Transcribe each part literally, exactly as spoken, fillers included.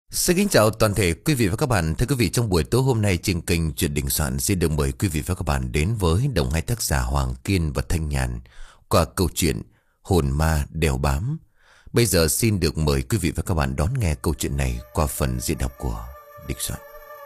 Xin kính chào toàn thể quý vị và các bạn. Thưa quý vị, trong buổi tối hôm nay trên kênh Chuyện Đình Soạn xin được mời quý vị và các bạn đến với đồng hai tác giả Hoàng Kiên và Thanh Nhàn qua câu chuyện Hồn Ma Đeo Bám. Bây giờ xin được mời quý vị và các bạn đón nghe câu chuyện này qua phần diễn đọc của Đình Soạn.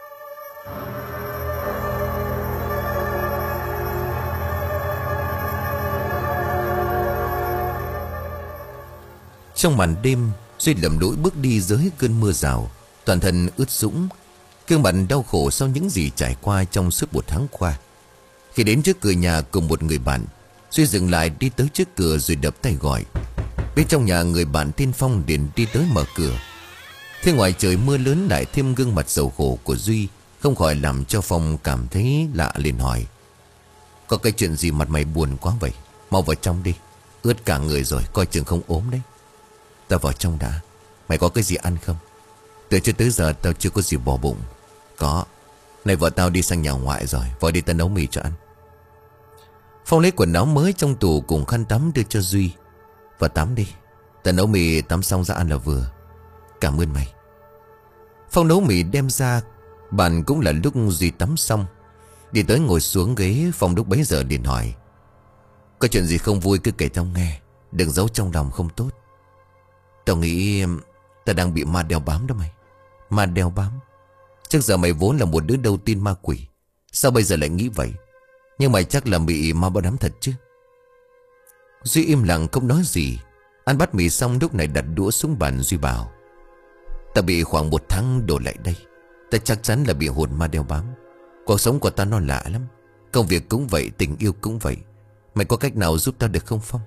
Trong màn đêm, Duy lầm lũi bước đi dưới cơn mưa rào, toàn thân ướt sũng, gương mặt đau khổ sau những gì trải qua trong suốt một tháng qua. Khi đến trước cửa nhà cùng một người bạn, Duy dừng lại đi tới trước cửa rồi đập tay gọi. Bên trong nhà, người bạn tên Phong liền đi tới mở cửa. Thế ngoài trời mưa lớn lại thêm gương mặt sầu khổ của Duy, không khỏi làm cho Phong cảm thấy lạ, liền hỏi: "Có cái chuyện gì mặt mày buồn quá vậy? Mau vào trong đi, ướt cả người rồi, coi chừng không ốm đấy." "Tao vào trong đã. Mày có cái gì ăn không? Từ trước tới giờ tao chưa có gì bỏ bụng." "Có. Này vợ tao đi sang nhà ngoại rồi, vợ đi tao nấu mì cho ăn." Phong lấy quần áo mới trong tủ cùng khăn tắm đưa cho Duy. "Vợ tắm đi, tao nấu mì tắm xong ra ăn là vừa." "Cảm ơn mày." Phong nấu mì đem ra bàn, cũng là lúc Duy tắm xong. Đi tới ngồi xuống ghế, Phong lúc bấy giờ liền hỏi: "Có chuyện gì không vui cứ kể tao nghe, đừng giấu trong lòng không tốt." "Tao nghĩ tao đang bị ma đeo bám đó mày." "Ma đeo bám? Trước giờ mày vốn là một đứa đâu tin ma quỷ, sao bây giờ lại nghĩ vậy? Nhưng mày chắc là bị ma bao đám thật chứ?" Duy im lặng không nói gì. Ăn bát mì xong lúc này đặt đũa xuống bàn, Duy bảo: "Tao bị khoảng một tháng đổ lại đây. Tao chắc chắn là bị hồn ma đeo bám. Cuộc sống của tao nó lạ lắm, công việc cũng vậy, tình yêu cũng vậy. Mày có cách nào giúp tao được không Phong?"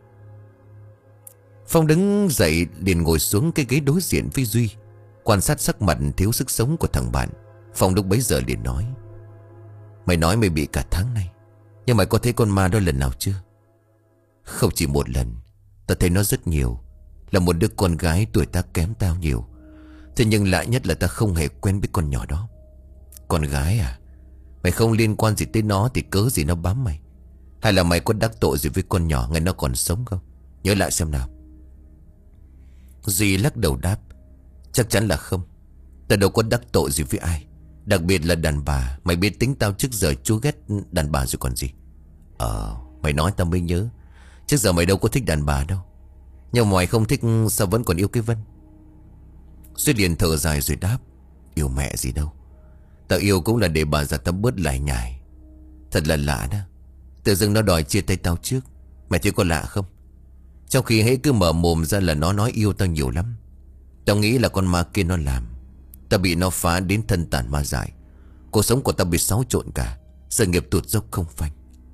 Phong đứng dậy liền ngồi xuống cái ghế đối diện với Duy, quan sát sắc mặt thiếu sức sống của thằng bạn. Phong lúc bấy giờ liền nói: "Mày nói mày bị cả tháng nay, nhưng mày có thấy con ma đó lần nào chưa?" "Không chỉ một lần, tao thấy nó rất nhiều. Là một đứa con gái tuổi tác kém tao nhiều. Thế nhưng lạ nhất là tao không hề quen với con nhỏ đó." "Con gái à? Mày không liên quan gì tới nó thì cớ gì nó bám mày? Hay là mày có đắc tội gì với con nhỏ ngày nó còn sống không? Nhớ lại xem nào." Duy lắc đầu đáp: "Chắc chắn là không. Tao đâu có đắc tội gì với ai. Đặc biệt là đàn bà. Mày biết tính tao trước giờ chú ghét đàn bà rồi còn gì." "Ờ mày nói tao mới nhớ, trước giờ mày đâu có thích đàn bà đâu. Nhưng mà mày không thích sao vẫn còn yêu cái Vân?" Duy liền thở dài rồi đáp: "Yêu mẹ gì đâu. Tao yêu cũng là để bà già tao bớt lải nhải. Thật là lạ đó. Tự dưng nó đòi chia tay tao trước. Mày thấy có lạ không? Trong khi hễ cứ mở mồm ra là nó nói yêu tao nhiều lắm. Tao nghĩ là con ma kia nó làm. Tao bị nó phá đến thân tàn ma dại. Cuộc sống của tao bị xáo trộn cả. Sự nghiệp tụt dốc không phanh."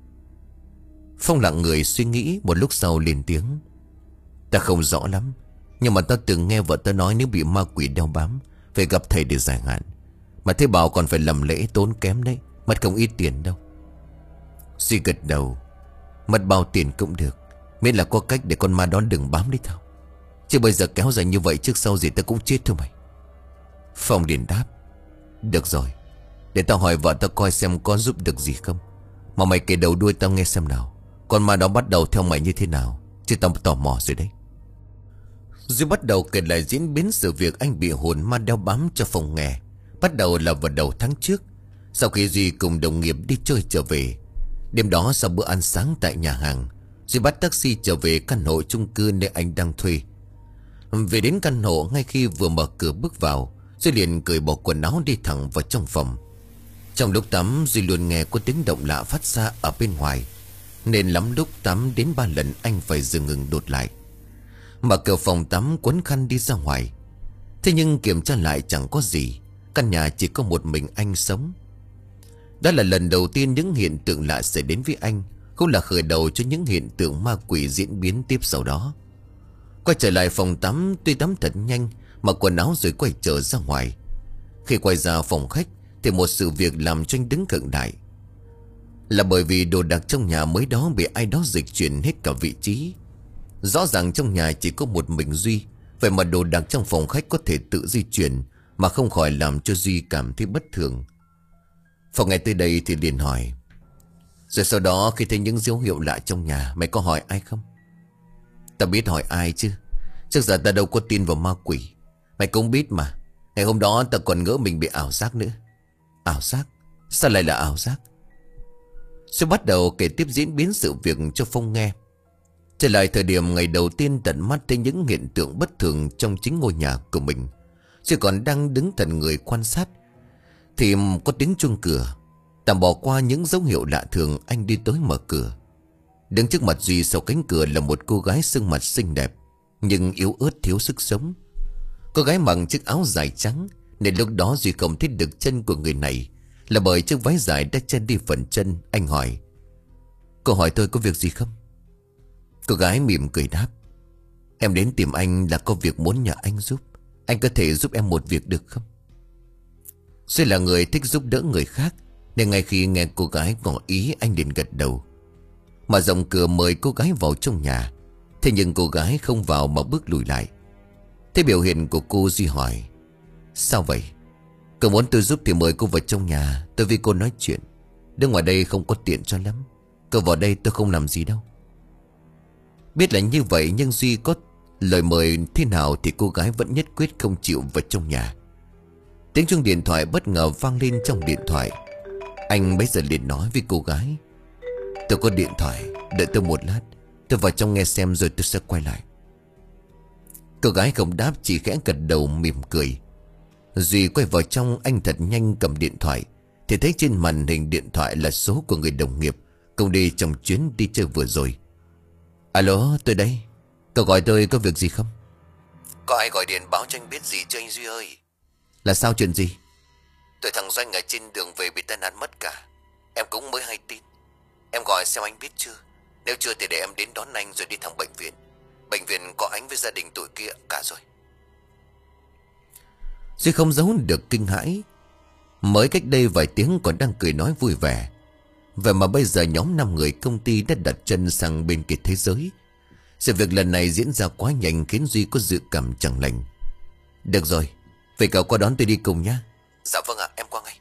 Phong lặng người suy nghĩ, một lúc sau lên tiếng: "Ta không rõ lắm, nhưng mà tao từng nghe vợ tao nói nếu bị ma quỷ đeo bám phải gặp thầy để giải hạn. Mà thế bảo còn phải làm lễ tốn kém đấy, mất không ít tiền đâu." Duy gật đầu: "Mất bao tiền cũng được, miễn là có cách để con ma đó đừng bám đấy tao. Chứ bây giờ kéo dài như vậy trước sau gì tao cũng chết thôi mày." Phong liền đáp: "Được rồi, để tao hỏi vợ tao coi xem có giúp được gì không. Mà mày kể đầu đuôi tao nghe xem nào. Con ma đó bắt đầu theo mày như thế nào, chứ tao tò mò rồi đấy." Duy bắt đầu kể lại diễn biến sự việc anh bị hồn ma đeo bám cho Phong nghe. Bắt đầu là vào đầu tháng trước, sau khi Duy cùng đồng nghiệp đi chơi trở về. Đêm đó sau bữa ăn sáng tại nhà hàng, Duy bắt taxi trở về căn hộ chung cư nơi anh đang thuê. Về đến căn hộ, ngay khi vừa mở cửa bước vào, Duy liền cởi bỏ quần áo đi thẳng vào trong phòng. Trong lúc tắm, Duy luôn nghe có tiếng động lạ phát ra ở bên ngoài, nên lắm lúc tắm đến ba lần anh phải dừng ngừng đột lại. Mở cửa phòng tắm, quấn khăn đi ra ngoài. Thế nhưng kiểm tra lại chẳng có gì. Căn nhà chỉ có một mình anh sống. Đó là lần đầu tiên những hiện tượng lạ xảy đến với anh, cũng là khởi đầu cho những hiện tượng ma quỷ diễn biến tiếp sau đó. Quay trở lại phòng tắm, tuy tắm thật nhanh, mặc quần áo rồi quay trở ra ngoài. Khi quay ra phòng khách thì một sự việc làm cho anh đứng khựng lại. Là bởi vì đồ đạc trong nhà mới đó bị ai đó dịch chuyển hết cả vị trí. Rõ ràng trong nhà chỉ có một mình Duy, vậy mà đồ đạc trong phòng khách có thể tự di chuyển, mà không khỏi làm cho Duy cảm thấy bất thường. Phong nghe tới đây thì liền hỏi: "Rồi sau đó khi thấy những dấu hiệu lạ trong nhà, mày có hỏi ai không?" "Ta biết hỏi ai chứ. Trước giờ ta đâu có tin vào ma quỷ. Mày cũng biết mà. Ngày hôm đó ta còn ngỡ mình bị ảo giác nữa. Ảo giác? Sao lại là ảo giác? Sẽ bắt đầu kể tiếp diễn biến sự việc cho Phong nghe. Trở lại thời điểm ngày đầu tiên tận mắt thấy những hiện tượng bất thường trong chính ngôi nhà của mình, Duy còn đang đứng thần người quan sát thì có tiếng chuông cửa. Tạm bỏ qua những dấu hiệu lạ thường, anh đi tới mở cửa. Đứng trước mặt Duy sau cánh cửa là một cô gái xương mặt xinh đẹp nhưng yếu ớt thiếu sức sống. Cô gái mặc chiếc áo dài trắng nên lúc đó Duy không thấy được chân của người này, là bởi chiếc váy dài đã che đi phần chân. Anh hỏi: "Cô hỏi tôi có việc gì không?" Cô gái mỉm cười đáp: "Em đến tìm anh là có việc muốn nhờ anh giúp. Anh có thể giúp em một việc được không?" Duy là người thích giúp đỡ người khác nên ngay khi nghe cô gái ngỏ ý, anh liền gật đầu. Mà rộng cửa mời cô gái vào trong nhà. Thế nhưng cô gái không vào mà bước lùi lại. Thế biểu hiện của cô, Duy hỏi: "Sao vậy? Cô muốn tôi giúp thì mời cô vào trong nhà, tôi với cô nói chuyện. Đứng ngoài đây không có tiện cho lắm. Cô vào đây tôi không làm gì đâu." Biết là như vậy nhưng Duy có lời mời thế nào thì cô gái vẫn nhất quyết không chịu vào trong nhà. Tiếng chuông điện thoại bất ngờ vang lên trong điện thoại. Anh bấy giờ liền nói với cô gái: "Tôi có điện thoại, đợi tôi một lát, tôi vào trong nghe xem rồi tôi sẽ quay lại." Cô gái không đáp, chỉ khẽ gật đầu mỉm cười. Duy quay vào trong, anh thật nhanh cầm điện thoại thì thấy trên màn hình điện thoại là số của người đồng nghiệp cùng đi trong chuyến đi chơi vừa rồi. "Alo, tôi đây. Cậu gọi tôi có việc gì không?" "Có ai gọi điện báo cho anh biết gì chưa anh Duy ơi?" "Là sao, chuyện gì?" "Tôi thằng Doanh ở trên đường về bị tai nạn mất cả. Em cũng mới hay tin. Em gọi xem anh biết chưa. Nếu chưa thì để em đến đón anh rồi đi thẳng bệnh viện. Bệnh viện có anh với gia đình tụi kia cả rồi." Duy không giấu được kinh hãi. Mới cách đây vài tiếng còn đang cười nói vui vẻ, vậy mà bây giờ nhóm năm người công ty đã đặt chân sang bên kia thế giới. Sự việc lần này diễn ra quá nhanh khiến Duy có dự cảm chẳng lành. "Được rồi, vậy cậu qua đón tôi đi cùng nhé." "Dạ vâng ạ, em qua ngay."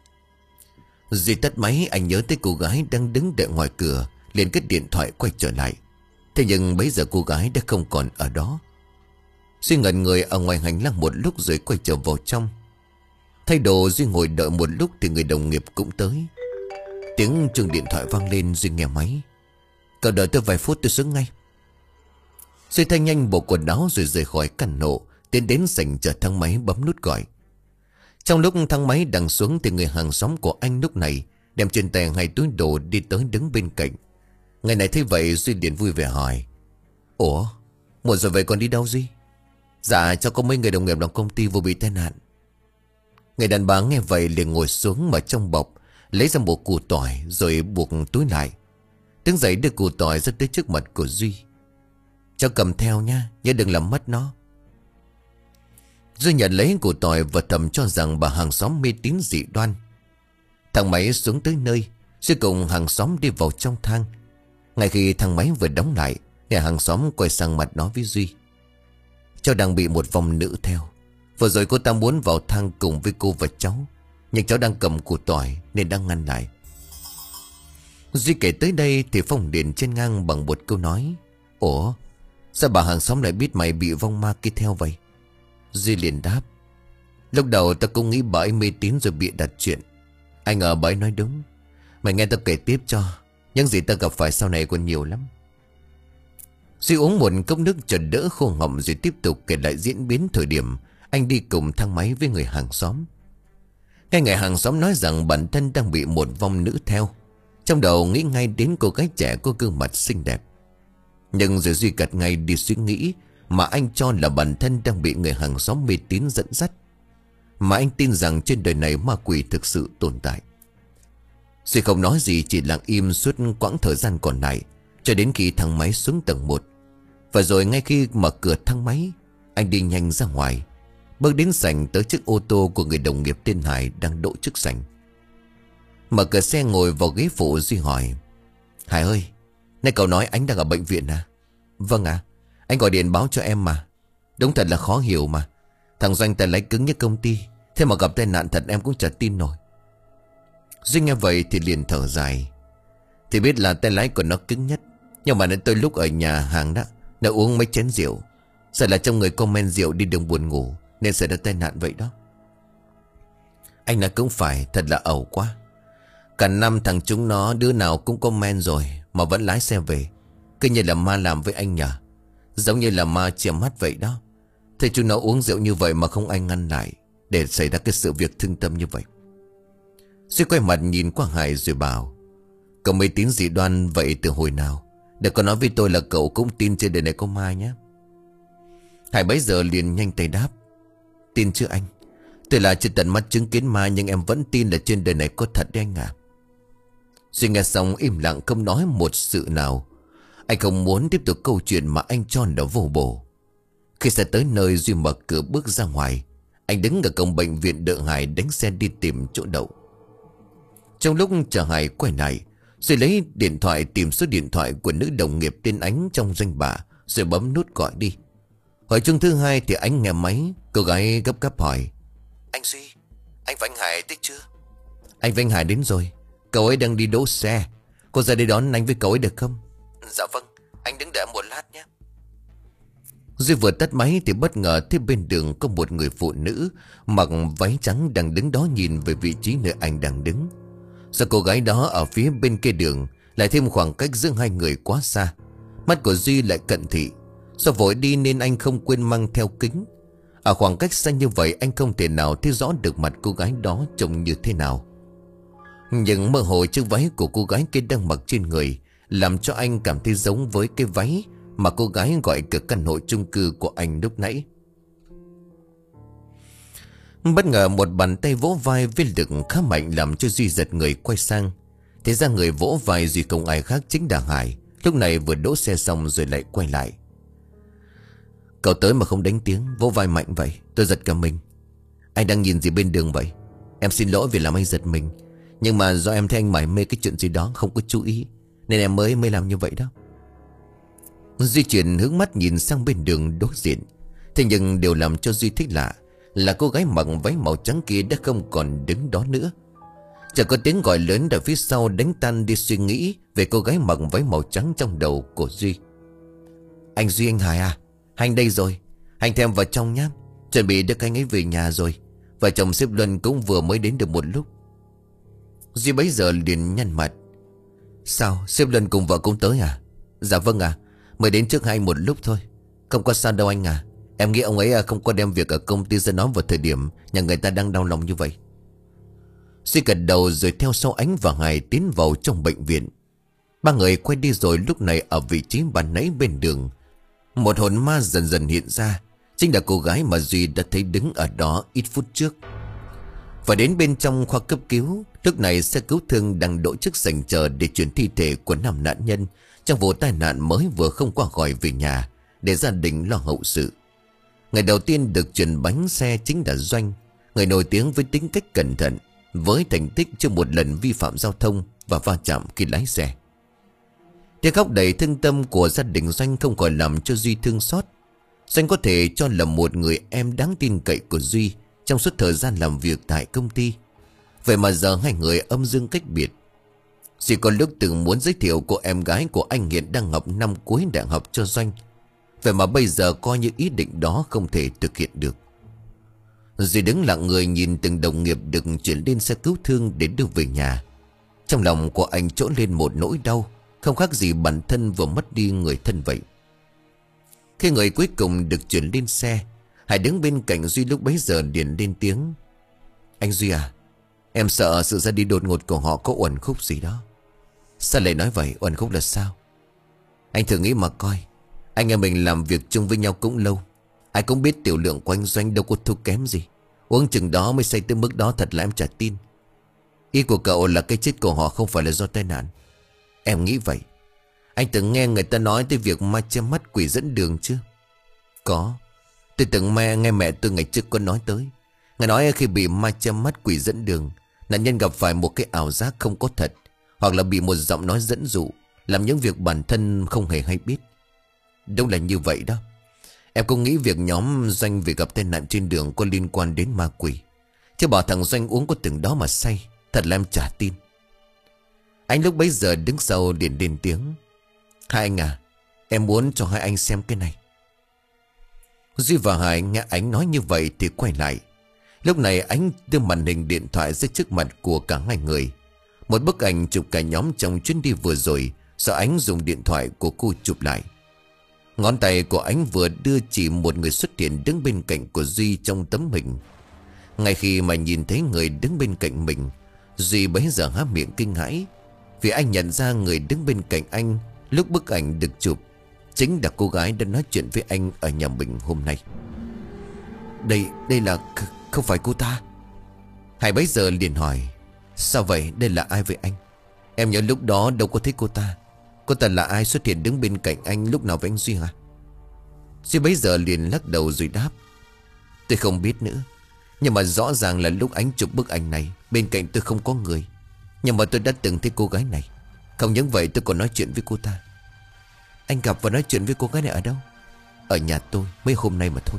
Duy tắt máy, anh nhớ tới cô gái đang đứng đợi ngoài cửa, liền cất điện thoại quay trở lại. Thế nhưng bấy giờ cô gái đã không còn ở đó. Duy ngẩn người ở ngoài hành lang một lúc rồi quay trở vào trong. Thay đồ, Duy ngồi đợi một lúc thì người đồng nghiệp cũng tới. Tiếng chuông điện thoại vang lên, Duy nghe máy. "Cậu đợi tôi vài phút tôi xuống ngay." Duy thay nhanh bộ quần áo rồi rời khỏi căn hộ, tiến đến sảnh chờ thang máy bấm nút gọi. Trong lúc thang máy đang xuống thì người hàng xóm của anh lúc này đem trên tay hai túi đồ đi tới đứng bên cạnh. Ngày này thấy vậy Duy liền vui vẻ hỏi: "Ủa, muộn rồi vậy còn đi đâu Duy?" "Dạ, cho có mấy người đồng nghiệp trong công ty vừa bị tai nạn." Người đàn bà nghe vậy liền ngồi xuống mà trong bọc lấy ra một củ tỏi rồi buộc túi lại. Đứng dậy đưa củ tỏi ra tới trước mặt của Duy. "Cháu cầm theo nha, nhớ đừng làm mất nó." Duy nhận lấy củ tỏi và thầm cho rằng bà hàng xóm mê tín dị đoan. Thang máy xuống tới nơi, Duy cùng hàng xóm đi vào trong thang. Ngay khi thang máy vừa đóng lại thì hàng xóm quay sang mặt nói với Duy: "Cháu đang bị một vong nữ theo. Vừa rồi cô ta muốn vào thang cùng với cô và cháu, nhưng cháu đang cầm củ tỏi nên đang ngăn lại." Duy kể tới đây thì Phong điện trên ngang bằng một câu nói: "Ủa, sao bà hàng xóm lại biết mày bị vong ma kia theo vậy?" Duy liền đáp: "Lúc đầu ta cũng nghĩ bà ấy mê tín rồi bịa đặt chuyện. Anh ngờ bà ấy nói đúng. Mày nghe ta kể tiếp cho, những gì ta gặp phải sau này còn nhiều lắm." Duy uống một cốc nước cho đỡ khô họng rồi tiếp tục kể lại diễn biến thời điểm anh đi cùng thang máy với người hàng xóm. Nghe người hàng xóm nói rằng bản thân đang bị một vong nữ theo, trong đầu nghĩ ngay đến cô gái trẻ có gương mặt xinh đẹp. Nhưng rồi Duy gật ngay đi suy nghĩ mà anh cho là bản thân đang bị người hàng xóm mê tín dẫn dắt. Mà anh tin rằng trên đời này ma quỷ thực sự tồn tại. Duy không nói gì, chỉ lặng im suốt quãng thời gian còn lại, cho đến khi thang máy xuống tầng một. Và rồi ngay khi mở cửa thang máy, anh đi nhanh ra ngoài, bước đến sảnh tới chiếc ô tô của người đồng nghiệp tên Hải đang đỗ trước sảnh. Mở cửa xe ngồi vào ghế phụ, Duy hỏi: "Hải ơi, nay cậu nói anh đang ở bệnh viện à?" "Vâng ạ, anh gọi điện báo cho em mà. Đúng thật là khó hiểu mà. Thằng Doanh tay lái cứng nhất công ty, thế mà gặp tai nạn thật em cũng chả tin nổi." Duy nghe vậy thì liền thở dài. Thì biết là tay lái của nó cứng nhất, nhưng mà đến tôi lúc ở nhà hàng đó, nó uống mấy chén rượu, sợ là trong người có men rượu đi đường buồn ngủ nên xảy ra tai nạn vậy đó. Anh nói cũng phải, thật là ẩu quá. Cả năm thằng chúng nó đứa nào cũng có men rồi mà vẫn lái xe về. Cứ như là ma làm với anh nhỉ. Giống như là ma che mắt vậy đó. Thế chúng nó uống rượu như vậy mà không ai ngăn lại, để xảy ra cái sự việc thương tâm như vậy. Duy quay mặt nhìn qua Hải rồi bảo: Cậu mới tin dị đoan vậy từ hồi nào? Để có nói với tôi là cậu cũng tin trên đời này có ma nhé. Hải bấy giờ liền nhanh tay đáp: Tin chứ anh. Tôi là chưa tận mắt chứng kiến ma, nhưng em vẫn tin là trên đời này có thật đấy anh à. Duy nghe xong im lặng không nói một sự nào. Anh không muốn tiếp tục câu chuyện mà anh cho là vô bổ. Khi xe tới nơi, Duy mở cửa bước ra ngoài. Anh đứng ở cổng bệnh viện đợi Hải đánh xe đi tìm chỗ đậu. Trong lúc chờ Hải quay lại, Duy lấy điện thoại tìm số điện thoại của nữ đồng nghiệp tên Ánh trong danh bạ, rồi bấm nút gọi đi. Hỏi chung thứ hai thì Ánh nghe máy. Cô gái gấp gáp hỏi: Anh Duy, anh và anh Hải tích chưa? Anh và anh Hải đến rồi. Cậu ấy đang đi đỗ xe. Cô ra đây đón anh với cậu ấy được không? Dạ vâng, anh đứng đợi một lát nhé. Duy vừa tắt máy thì bất ngờ thấy bên đường có một người phụ nữ mặc váy trắng đang đứng đó nhìn về vị trí nơi anh đang đứng. Do cô gái đó ở phía bên kia đường, lại thêm khoảng cách giữa hai người quá xa. Mắt của Duy lại cận thị. Do vội đi nên anh không quên mang theo kính. Ở khoảng cách xa như vậy, anh không thể nào thấy rõ được mặt cô gái đó trông như thế nào. Nhưng mơ hồ chiếc váy của cô gái kia đang mặc trên người làm cho anh cảm thấy giống với cái váy mà cô gái gọi cửa căn hộ chung cư của anh lúc nãy. Bất ngờ một bàn tay vỗ vai với lực khá mạnh làm cho Duy giật người quay sang. Thế ra người vỗ vai Duy không ai khác chính là Hải. Lúc này vừa đỗ xe xong rồi lại quay lại. Cậu tới mà không đánh tiếng, vỗ vai mạnh vậy, tôi giật cả mình. Anh đang nhìn gì bên đường vậy? Em xin lỗi vì làm anh giật mình, nhưng mà do em thấy anh mải mê cái chuyện gì đó không có chú ý, nên em mới mới làm như vậy đó. Duy chuyển hướng mắt nhìn sang bên đường đối diện. Thế nhưng điều làm cho Duy thích lạ là cô gái mặc váy màu trắng kia đã không còn đứng đó nữa. Chợt có tiếng gọi lớn ở phía sau đánh tan đi suy nghĩ về cô gái mặc váy màu trắng trong đầu của Duy. Anh Duy, anh Hải à, anh đây rồi. Anh theo em vào trong nhé, chuẩn bị đưa anh ấy về nhà rồi. Vợ chồng sếp Luân cũng vừa mới đến được một lúc. Duy bấy giờ liền nhăn mặt. Sao, sếp Luân cùng vợ cũng tới à? Dạ vâng à, mới đến trước hai một lúc thôi. Không có sao đâu anh à. Em nghĩ ông ấy không có đem việc ở công ty ra nói vào thời điểm nhà người ta đang đau lòng như vậy. Duy gật đầu rồi theo sau Ánh và Hải tiến vào trong bệnh viện. Ba người quay đi rồi lúc này ở vị trí ban nãy bên đường, một hồn ma dần dần hiện ra. Chính là cô gái mà Duy đã thấy đứng ở đó ít phút trước. Và đến bên trong khoa cấp cứu, lúc này xe cứu thương đang đỗ trước sảnh chờ để chuyển thi thể của năm nạn nhân trong vụ tai nạn mới vừa không qua khỏi về nhà, để gia đình lo hậu sự. Người đầu tiên được chuyển bánh xe chính là Doanh, người nổi tiếng với tính cách cẩn thận, với thành tích chưa một lần vi phạm giao thông và va chạm khi lái xe. Tiếng khóc đầy thương tâm của gia đình Doanh không còn làm cho Duy thương xót. Doanh có thể cho là một người em đáng tin cậy của Duy trong suốt thời gian làm việc tại công ty. Vậy mà giờ hai người âm dương cách biệt. Duy có lúc từng muốn giới thiệu cô em gái của anh hiện đang học năm cuối đại học cho Doanh. Vậy mà bây giờ coi như ý định đó không thể thực hiện được. Duy đứng lặng người nhìn từng đồng nghiệp được chuyển lên xe cứu thương để đưa về nhà. Trong lòng của anh trỗi lên một nỗi đau, không khác gì bản thân vừa mất đi người thân vậy. Khi người cuối cùng được chuyển lên xe, Hải đứng bên cạnh Duy lúc bấy giờ liền lên tiếng. Anh Duy à, em sợ sự ra đi đột ngột của họ có uẩn khúc gì đó. Sao lại nói vậy? Uẩn khúc là sao? Anh thử nghĩ mà coi. Anh em mình làm việc chung với nhau cũng lâu. Ai cũng biết tiểu lượng của anh Doanh đâu có thua kém gì. Uống chừng đó mới say tới mức đó, thật là em chả tin. Ý của cậu là cái chết của họ không phải là do tai nạn. Em nghĩ vậy. Anh từng nghe người ta nói tới việc ma che mắt quỷ dẫn đường chưa? Có. Tôi từng nghe, nghe mẹ tôi ngày trước có nói tới. Ngài nói khi bị ma che mắt quỷ dẫn đường, nạn nhân gặp phải một cái ảo giác không có thật, hoặc là bị một giọng nói dẫn dụ, làm những việc bản thân không hề hay biết. Đúng là như vậy đó. Em cũng nghĩ việc nhóm Doanh vì gặp tai nạn trên đường có liên quan đến ma quỷ. Chứ bảo thằng Doanh uống có từng đó mà say, thật là em chả tin. Anh lúc bấy giờ đứng sau liền lên tiếng. Hai anh à, em muốn cho hai anh xem cái này. Duy và Hải nghe Ánh nói như vậy thì quay lại. Lúc này Ánh đưa màn hình điện thoại ra trước mặt của cả hai người. Một bức ảnh chụp cả nhóm trong chuyến đi vừa rồi do Ánh dùng điện thoại của cô chụp lại. Ngón tay của Ánh vừa đưa chỉ một người xuất hiện đứng bên cạnh của Duy trong tấm hình. Ngay khi mà nhìn thấy người đứng bên cạnh mình, Duy bấy giờ há miệng kinh hãi, vì anh nhận ra người đứng bên cạnh anh lúc bức ảnh được chụp chính là cô gái đã nói chuyện với anh ở nhà mình hôm nay. Đây, đây là không phải cô ta? Hải bấy giờ liền hỏi, sao vậy, đây là ai với anh? Em nhớ lúc đó đâu có thấy cô ta. Cô ta là ai xuất hiện đứng bên cạnh anh lúc nào với anh Duy hả? Duy bấy giờ liền lắc đầu rồi đáp, tôi không biết nữa. Nhưng mà rõ ràng là lúc anh chụp bức ảnh này, bên cạnh tôi không có người. Nhưng mà tôi đã từng thấy cô gái này. Không những vậy, tôi còn nói chuyện với cô ta. Anh gặp và nói chuyện với cô gái này ở đâu? Ở nhà tôi mấy hôm nay mà thôi.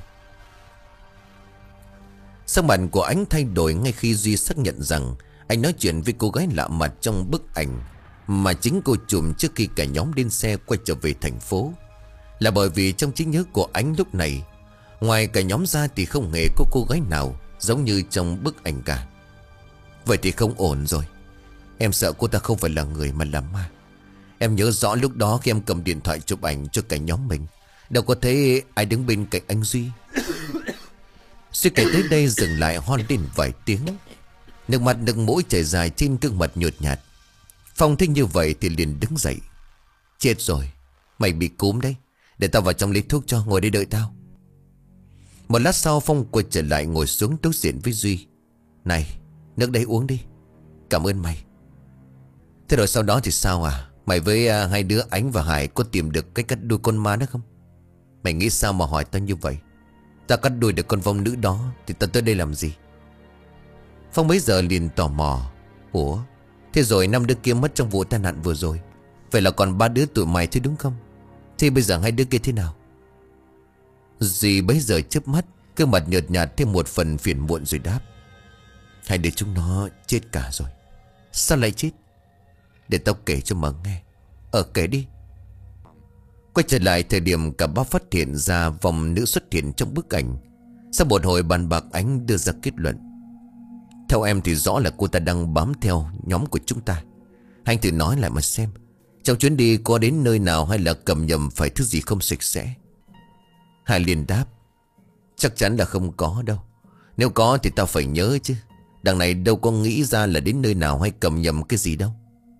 Sắc mặt của anh thay đổi ngay khi Duy xác nhận rằng anh nói chuyện với cô gái lạ mặt trong bức ảnh mà chính cô chụp trước khi cả nhóm lên xe quay trở về thành phố. Là bởi vì trong trí nhớ của anh lúc này, ngoài cả nhóm ra thì không hề có cô gái nào giống như trong bức ảnh cả. Vậy thì không ổn rồi. Em sợ cô ta không phải là người mà là ma. Em nhớ rõ lúc đó khi em cầm điện thoại chụp ảnh cho cả nhóm mình, đâu có thấy ai đứng bên cạnh anh Duy. Suy kể tới đây dừng lại hon lên vài tiếng. Nước mắt nước mũi chảy dài trên gương mặt nhợt nhạt. Phong thấy như vậy thì liền đứng dậy. Chết rồi, mày bị cúm đấy. Để tao vào trong lấy thuốc cho, ngồi đây đợi tao. Một lát sau Phong quay trở lại ngồi xuống đối diện với Duy. Này, nước đấy uống đi. Cảm ơn mày. Thế rồi sau đó thì sao à? Mày với uh, hai đứa Ánh và Hải có tìm được cái cắt đuôi con ma đó không? Mày nghĩ sao mà hỏi tao như vậy? Tao cắt đuôi được con vong nữ đó thì tao tới đây làm gì? Phong bấy giờ liền tò mò. Ủa, thế rồi năm đứa kia mất trong vụ tai nạn vừa rồi, vậy là còn ba đứa tụi mày thôi đúng không? Thế bây giờ hai đứa kia thế nào? Duy bấy giờ chớp mắt, gương mặt nhợt nhạt thêm một phần phiền muộn rồi đáp. Hai đứa chúng nó chết cả rồi. Sao lại chết? Để tao kể cho mà nghe. Ờ kể đi. Quay trở lại thời điểm cả ba phát hiện ra vòng nữ xuất hiện trong bức ảnh. Sau một hồi bàn bạc Ánh đưa ra kết luận. Theo em thì rõ là cô ta đang bám theo nhóm của chúng ta. Anh thử nói lại mà xem, trong chuyến đi có đến nơi nào hay là cầm nhầm phải thứ gì không sạch sẽ? Hải liền đáp, chắc chắn là không có đâu. Nếu có thì tao phải nhớ chứ. Đằng này đâu có nghĩ ra là đến nơi nào hay cầm nhầm cái gì đâu.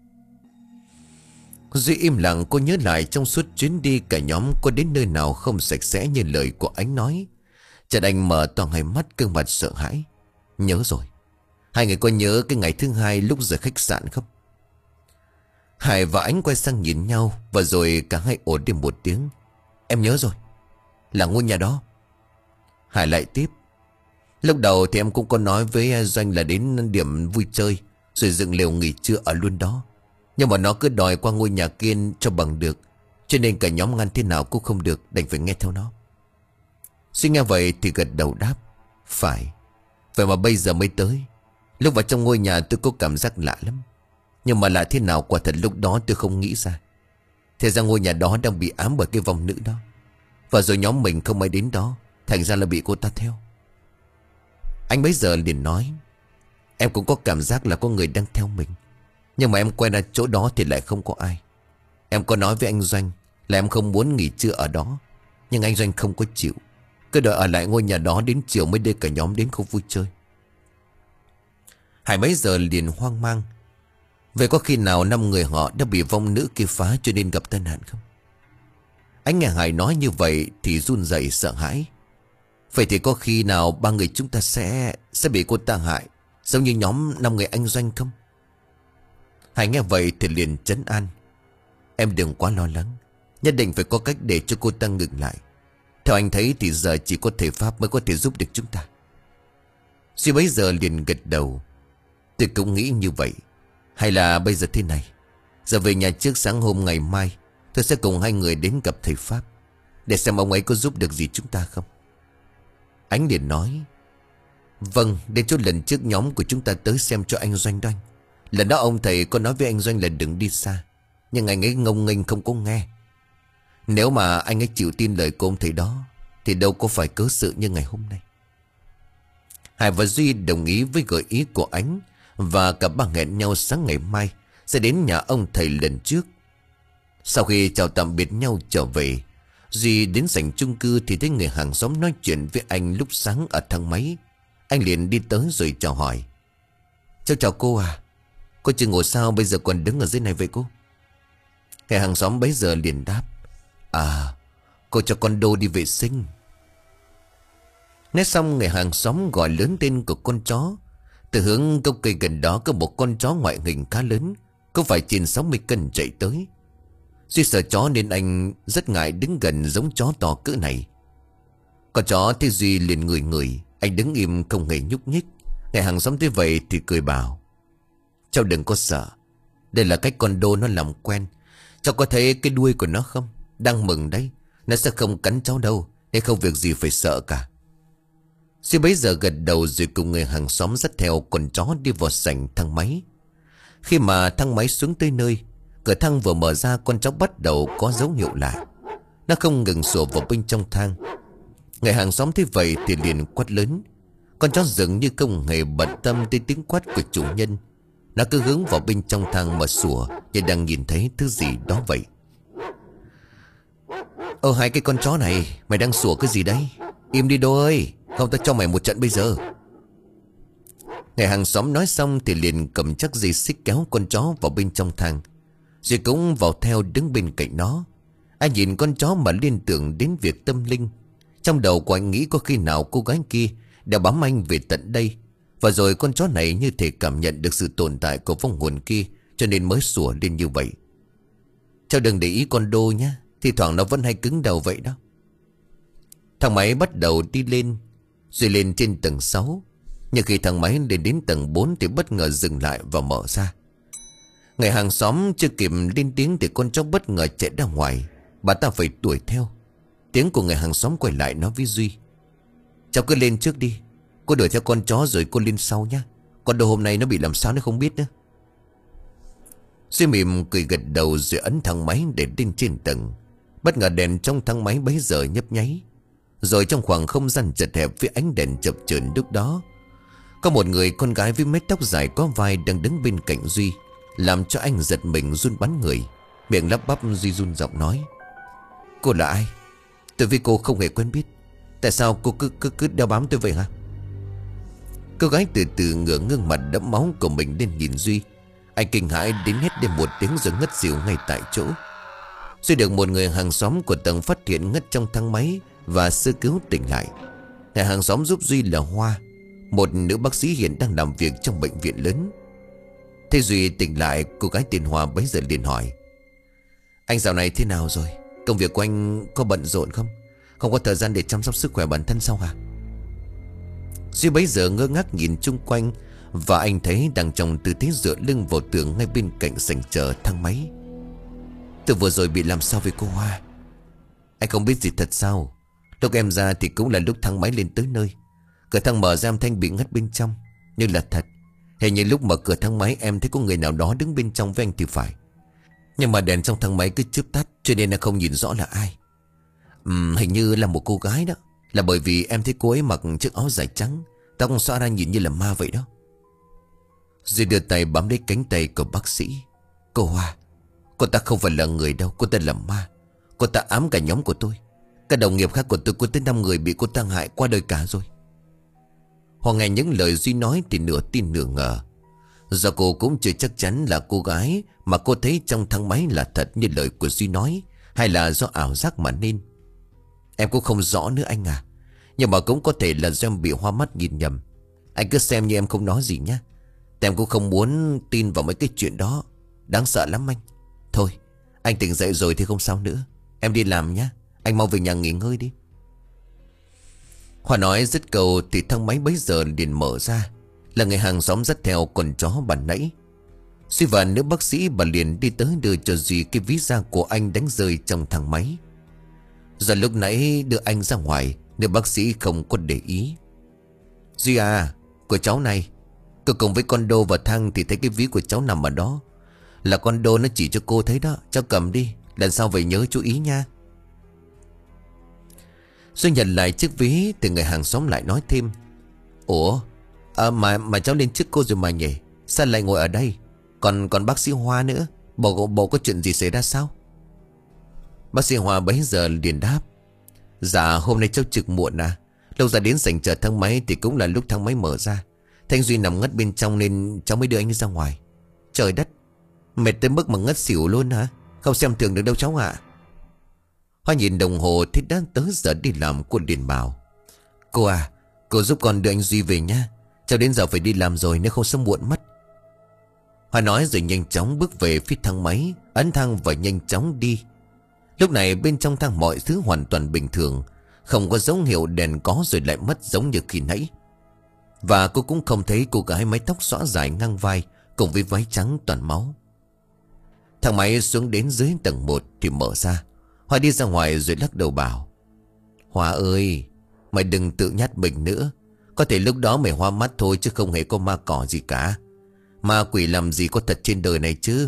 Duy im lặng, cô nhớ lại trong suốt chuyến đi cả nhóm có đến nơi nào không sạch sẽ như lời của Ánh nói. Chợt anh mở to hai mắt, gương mặt sợ hãi. Nhớ rồi. Hai người có nhớ cái ngày thứ hai lúc rời khách sạn không? Hải và Ánh quay sang nhìn nhau, và rồi cả hai ổn đi một tiếng. Em nhớ rồi. Là ngôi nhà đó. Hải lại tiếp. Lúc đầu thì em cũng có nói với Doanh là đến điểm vui chơi rồi dựng lều nghỉ trưa ở luôn đó. Nhưng mà nó cứ đòi qua ngôi nhà kia cho bằng được, cho nên cả nhóm ngăn thế nào cũng không được, đành phải nghe theo nó. Suy nghe vậy thì gật đầu đáp. Phải. Vậy mà bây giờ mới tới. Lúc vào trong ngôi nhà tôi có cảm giác lạ lắm. Nhưng mà lạ thế nào quả thật lúc đó tôi không nghĩ ra. Thế ra ngôi nhà đó đang bị ám bởi cái vong nữ đó. Và rồi nhóm mình không ai đến đó, thành ra là bị cô ta theo. Anh bấy giờ liền nói, em cũng có cảm giác là có người đang theo mình. Nhưng mà em quay ra chỗ đó thì lại không có ai. Em có nói với anh Doanh là em không muốn nghỉ trưa ở đó, nhưng anh Doanh không có chịu, cứ đòi ở lại ngôi nhà đó đến chiều mới đưa cả nhóm đến khu vui chơi. Hải bấy giờ liền hoang mang. Vậy có khi nào năm người họ đã bị vong nữ kia phá cho nên gặp tai nạn không? Anh nghe Hải nói như vậy thì run rẩy sợ hãi. Vậy thì có khi nào ba người chúng ta sẽ Sẽ bị cô ta hại, giống như nhóm năm người anh Doanh không? Hải nghe vậy thì liền trấn an. Em đừng quá lo lắng, nhất định phải có cách để cho cô ta ngừng lại. Theo anh thấy thì giờ chỉ có thể Pháp mới có thể giúp được chúng ta. Duy bấy giờ liền gật đầu. Tôi cũng nghĩ như vậy. Hay là bây giờ thế này, giờ về nhà trước, sáng hôm ngày mai tôi sẽ cùng hai người đến gặp thầy Pháp, để xem ông ấy có giúp được gì chúng ta không. Ánh liền nói, vâng, đến chỗ lần trước nhóm của chúng ta tới xem cho anh Doanh Đoanh. Lần đó ông thầy có nói với anh Doanh là đừng đi xa, nhưng anh ấy ngông nghênh không có nghe. Nếu mà anh ấy chịu tin lời của ông thầy đó thì đâu có phải cớ sự như ngày hôm nay. Hải và Duy đồng ý với gợi ý của Ánh, và cả ba hẹn nhau sáng ngày mai sẽ đến nhà ông thầy lần trước. Sau khi chào tạm biệt nhau trở về, Duy đến sảnh chung cư thì thấy người hàng xóm nói chuyện với anh lúc sáng ở thang máy. Anh liền đi tới rồi chào hỏi. Cháu chào cô à. Cô chưa ngủ sao bây giờ còn đứng ở dưới này vậy cô? Người hàng xóm bấy giờ liền đáp. À, cô cho con Đô đi vệ sinh. Nói xong người hàng xóm gọi lớn tên của con chó. Từ hướng gốc cây gần đó có một con chó ngoại hình khá lớn, có phải trên sáu mươi cân chạy tới. Duy sợ chó nên anh rất ngại đứng gần giống chó to cỡ này. Con chó thấy Duy liền ngửi ngửi. Anh đứng im không hề nhúc nhích. Người hàng xóm thấy vậy thì cười bảo. Cháu đừng có sợ. Đây là cách con Đô nó làm quen. Cháu có thấy cái đuôi của nó không? Đang mừng đấy. Nó sẽ không cắn cháu đâu, nên không việc gì phải sợ cả. Duy bấy giờ gật đầu rồi cùng người hàng xóm dắt theo con chó đi vào sảnh thang máy. Khi mà thang máy xuống tới nơi, cửa thang vừa mở ra, con chó bắt đầu có dấu hiệu lạ. Nó không ngừng sủa vào bên trong thang. Người hàng xóm thấy vậy thì liền quát lớn. Con chó dường như không hề bận tâm tới tiếng quát của chủ nhân. Nó cứ hướng vào bên trong thang mà sủa như đang nhìn thấy thứ gì đó vậy. Ơ hai cái con chó này, mày đang sủa cái gì đấy? Im đi Đô ơi, không tao cho mày một trận bây giờ. Người hàng xóm nói xong thì liền cầm chắc dây xích kéo con chó vào bên trong thang. Rồi cũng vào theo đứng bên cạnh nó. Anh nhìn con chó mà liên tưởng đến việc tâm linh. Trong đầu của anh nghĩ có khi nào cô gái kia đã bám anh về tận đây, và rồi con chó này như thể cảm nhận được sự tồn tại của vong hồn kia, cho nên mới sủa lên như vậy. Cháu đừng để ý con Đô nhé, thì thoảng nó vẫn hay cứng đầu vậy đó. Thang máy bắt đầu đi lên, rồi lên trên tầng sáu. Nhưng khi thang máy lên đến tầng bốn thì bất ngờ dừng lại và mở ra. Người hàng xóm chưa kịp lên tiếng thì con chó bất ngờ chạy ra ngoài. Bà ta phải đuổi theo. Tiếng của người hàng xóm quay lại nói với Duy. Cháu cứ lên trước đi, cô đuổi theo con chó rồi cô lên sau nhé. Con Đô hôm nay nó bị làm sao nó không biết nữa. Duy mỉm cười gật đầu rồi ấn thang máy để lên trên tầng. Bất ngờ đèn trong thang máy bấy giờ nhấp nháy. Rồi trong khoảng không gian chật hẹp với ánh đèn chập chờn lúc đó, có một người con gái với mái tóc dài có vai đang đứng bên cạnh Duy, làm cho anh giật mình run bắn người. Miệng lắp bắp Duy run giọng nói. Cô là ai? Tôi với cô không hề quen biết. Tại sao cô cứ cứ cứ đeo bám tôi vậy hả? Cô gái từ từ ngửa ngưng mặt đẫm máu của mình lên nhìn Duy. Anh kinh hãi đến hét lên một tiếng rồi ngất xỉu ngay tại chỗ. Duy được một người hàng xóm của tầng phát hiện ngất trong thang máy và sơ cứu tỉnh lại. Người hàng xóm giúp Duy là Hoa, một nữ bác sĩ hiện đang làm việc trong bệnh viện lớn. Thế Duy tỉnh lại, cô gái tên Hoa bấy giờ liền hỏi. Anh dạo này thế nào rồi? Công việc của anh có bận rộn không? Không có thời gian để chăm sóc sức khỏe bản thân sao hả? Duy bấy giờ ngơ ngác nhìn chung quanh, và anh thấy đang trong tư thế dựa lưng vào tường ngay bên cạnh sảnh chờ thang máy. Từ vừa rồi bị làm sao với cô Hoa? Anh không biết gì thật sao? Lúc em ra thì cũng là lúc thang máy lên tới nơi. Cửa thang mở ra em Thanh bị ngất bên trong. Nhưng là thật, hình như lúc mở cửa thang máy em thấy có người nào đó đứng bên trong với anh thì phải. Nhưng mà đèn trong thang máy cứ chớp tắt, cho nên là không nhìn rõ là ai. uhm, Hình như là một cô gái đó. Là bởi vì em thấy cô ấy mặc chiếc áo dài trắng, tóc xõa ra nhìn như là ma vậy đó. Duy đưa tay bám lấy cánh tay của bác sĩ. Cô Hoa, cô ta không phải là người đâu, cô ta là ma. Cô ta ám cả nhóm của tôi. Các đồng nghiệp khác của tôi có tới năm người bị cô ta hại qua đời cả rồi. Hoa nghe những lời Duy nói thì nửa tin nửa ngờ. Do cô cũng chưa chắc chắn là cô gái mà cô thấy trong thang máy là thật như lời của Duy nói, hay là do ảo giác mà nên. Em cũng không rõ nữa anh à. Nhưng mà cũng có thể là do em bị hoa mắt nhìn nhầm. Anh cứ xem như em không nói gì nhé. Em cũng không muốn tin vào mấy cái chuyện đó. Đáng sợ lắm anh. Thôi anh tỉnh dậy rồi thì không sao nữa. Em đi làm nhé. Anh mau về nhà nghỉ ngơi đi. Hoa nói dứt câu thì thang máy bấy giờ liền mở ra. Là người hàng xóm dắt theo con chó bà nãy. Duy và nữ bác sĩ bà liền đi tới đưa cho Duy cái ví da của anh đánh rơi trong thang máy. Giờ lúc nãy đưa anh ra ngoài, nữ bác sĩ không có để ý. Duy à, của cháu này. Cô cùng với con Đô vào thang thì thấy cái ví của cháu nằm ở đó. Là con Đô nó chỉ cho cô thấy đó. Cháu cầm đi, lần sau về nhớ chú ý nha. Duy nhận lại chiếc ví thì người hàng xóm lại nói thêm. Ủa à, mà mà cháu lên trước cô rồi mà nhỉ? Sao lại ngồi ở đây? Còn còn bác sĩ Hoa nữa. Bộ, bộ có chuyện gì xảy ra sao? Bác sĩ Hoa bấy giờ liền đáp. Dạ hôm nay cháu trực muộn à. Lâu ra đến sảnh chờ thang máy thì cũng là lúc thang máy mở ra. Thanh Duy nằm ngất bên trong nên cháu mới đưa anh ra ngoài. Trời đất, mệt tới mức mà ngất xỉu luôn hả? Không xem thường được đâu cháu ạ. Hoa nhìn đồng hồ thấy đã tới giờ đi làm. Cô liền bảo. Cô à, cô giúp con đưa anh Duy về nha. Cháu đến giờ phải đi làm rồi nếu không sớm muộn mất. Hoa nói rồi nhanh chóng bước về phía thang máy, ấn thang và nhanh chóng đi. Lúc này bên trong thang mọi thứ hoàn toàn bình thường. Không có dấu hiệu đèn có rồi lại mất giống như khi nãy. Và cô cũng không thấy cô gái mái tóc xõa dài ngang vai cùng với váy trắng toàn máu. Thang máy xuống đến dưới tầng một thì mở ra. Hoa đi ra ngoài rồi lắc đầu bảo. Hoa ơi, mày đừng tự nhát mình nữa. Có thể lúc đó mày hoa mắt thôi chứ không hề có ma cỏ gì cả. Ma quỷ làm gì có thật trên đời này chứ.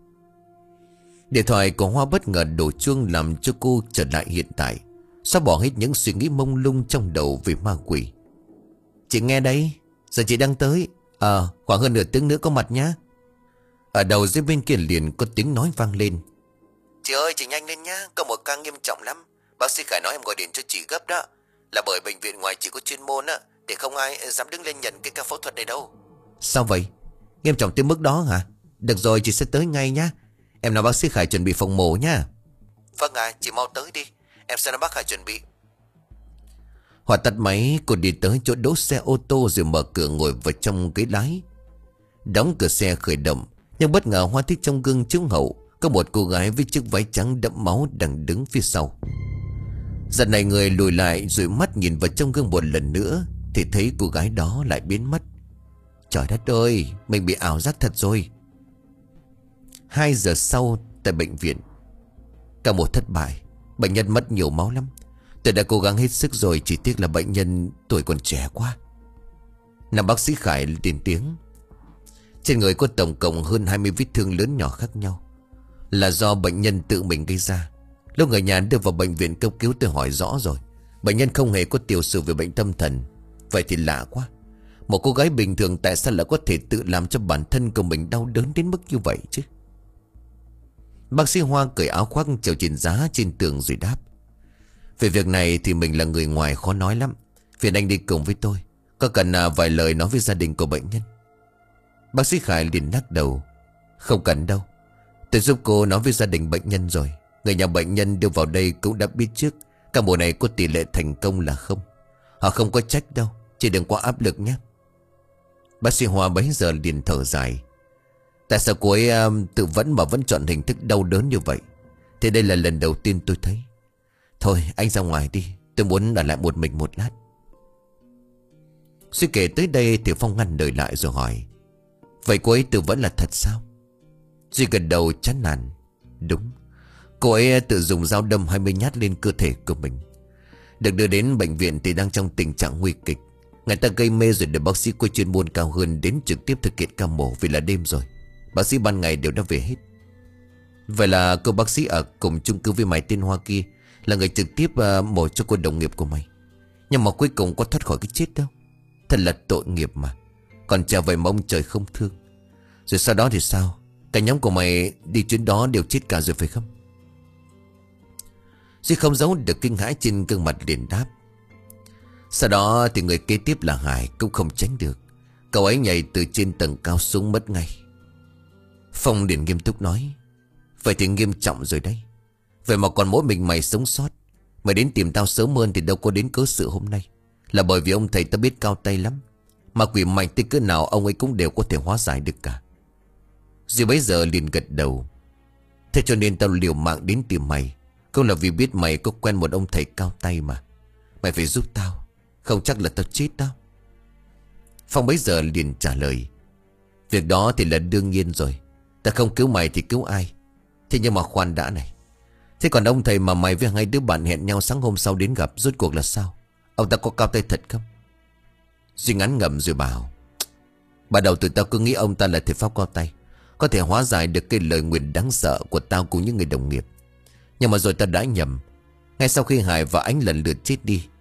Điện thoại của Hoa bất ngờ đổ chuông làm cho cô trở lại hiện tại. Xóa bỏ hết những suy nghĩ mông lung trong đầu về ma quỷ. Chị nghe đấy, giờ chị đang tới. Ờ, khoảng hơn nửa tiếng nữa có mặt nhá. Ở đầu dưới bên kia liền có tiếng nói vang lên. Chị ơi, chị nhanh lên nhá, có một ca nghiêm trọng lắm. Bác sĩ Khải nói em gọi điện cho chị gấp đó. Là bởi bệnh viện ngoài chỉ có chuyên môn á, thì không ai dám đứng lên nhận cái ca phẫu thuật này đâu. Sao vậy? Nghiêm trọng tới mức đó hả? Được rồi, chị sẽ tới ngay nhá. Em nói bác sĩ Khải chuẩn bị phòng mổ nhá. Vâng ạ, à, chị mau tới đi. Em sẽ nói bác Khải chuẩn bị. Hoa tắt máy, cô đi tới chỗ đỗ xe ô tô rồi mở cửa ngồi vào trong ghế lái. Đóng cửa xe khởi động. Nhưng bất ngờ Hoa thấy trong gương chiếu hậu có một cô gái với chiếc váy trắng đẫm máu đang đứng phía sau. Giật này người lùi lại rồi mắt nhìn vào trong gương một lần nữa thì thấy cô gái đó lại biến mất. Trời đất ơi, mình bị ảo giác thật rồi. Hai giờ sau tại bệnh viện. Ca mổ thất bại. Bệnh nhân mất nhiều máu lắm. Tôi đã cố gắng hết sức rồi, chỉ tiếc là bệnh nhân tuổi còn trẻ quá. Nam bác sĩ Khải lên tiếng. Trên người có tổng cộng hơn hai mươi vết thương lớn nhỏ khác nhau. Là do bệnh nhân tự mình gây ra. Lúc người nhà đưa vào bệnh viện cấp cứu tôi hỏi rõ rồi. Bệnh nhân không hề có tiểu sử về bệnh tâm thần. Vậy thì lạ quá. Một cô gái bình thường tại sao lại có thể tự làm cho bản thân của mình đau đớn đến mức như vậy chứ? Bác sĩ Hoa cởi áo khoác treo trên giá trên tường rồi đáp. Về việc này thì mình là người ngoài khó nói lắm. Phiền anh đi cùng với tôi. Có cần à, vài lời nói với gia đình của bệnh nhân. Bác sĩ Khải liền lắc đầu. Không cần đâu. Tôi giúp cô nói với gia đình bệnh nhân rồi. Người nhà bệnh nhân đưa vào đây cũng đã biết trước ca mổ này có tỷ lệ thành công là không. Họ không có trách đâu. Chỉ đừng quá áp lực nhé. Bác sĩ Hoa bấy giờ liền thở dài. Tại sao cô ấy uh, tự vẫn mà vẫn chọn hình thức đau đớn như vậy? Thế đây là lần đầu tiên tôi thấy. Thôi anh ra ngoài đi. Tôi muốn ở lại một mình một lát. Suy kể tới đây thì Phong ngăn đời lại rồi hỏi. Vậy cô ấy tự vẫn là thật sao? Duy gật đầu chán nản. Đúng. Cô ấy tự dùng dao đâm hai mươi nhát lên cơ thể của mình. Được đưa đến bệnh viện thì đang trong tình trạng nguy kịch. Người ta gây mê rồi để bác sĩ có chuyên môn cao hơn đến trực tiếp thực hiện ca mổ vì là đêm rồi. Bác sĩ ban ngày đều đã về hết. Vậy là cô bác sĩ ở cùng chung cư với mày tên Hoa kia là người trực tiếp uh, mổ cho cô đồng nghiệp của mày. Nhưng mà cuối cùng có thoát khỏi cái chết đâu. Thật là tội nghiệp mà. Còn chả vậy mà ông trời không thương. Rồi sau đó thì sao? Cả nhóm của mày đi chuyến đó đều chết cả rồi phải không? Duy không giấu được kinh hãi trên gương mặt liền đáp. Sau đó thì người kế tiếp là Hải cũng không tránh được. Cậu ấy nhảy từ trên tầng cao xuống mất ngay. Phong liền nghiêm túc nói. Vậy thì nghiêm trọng rồi đấy. Vậy mà còn mỗi mình mày sống sót. Mày đến tìm tao sớm hơn thì đâu có đến cớ sự hôm nay. Là bởi vì ông thầy ta biết cao tay lắm. Mà quỷ mạnh tới cỡ nào ông ấy cũng đều có thể hóa giải được cả. Duy bấy giờ liền gật đầu. Thế cho nên tao liều mạng đến tìm mày. Cũng là vì biết mày có quen một ông thầy cao tay mà. Mày phải giúp tao. Không chắc là tao chết đâu. Phong bấy giờ liền trả lời. Việc đó thì là đương nhiên rồi. Ta không cứu mày thì cứu ai? Thế nhưng mà khoan đã này. Thế còn ông thầy mà mày với hai đứa bạn hẹn nhau sáng hôm sau đến gặp rốt cuộc là sao? Ông ta có cao tay thật không? Duy ngắn ngầm rồi bảo. Ban đầu tụi tao cứ nghĩ ông ta là thầy pháp cao tay. Có thể hóa giải được cái lời nguyền đáng sợ của tao cùng những người đồng nghiệp. Nhưng mà rồi ta đã nhầm. Ngay sau khi Hải và Ánh lần lượt chết đi,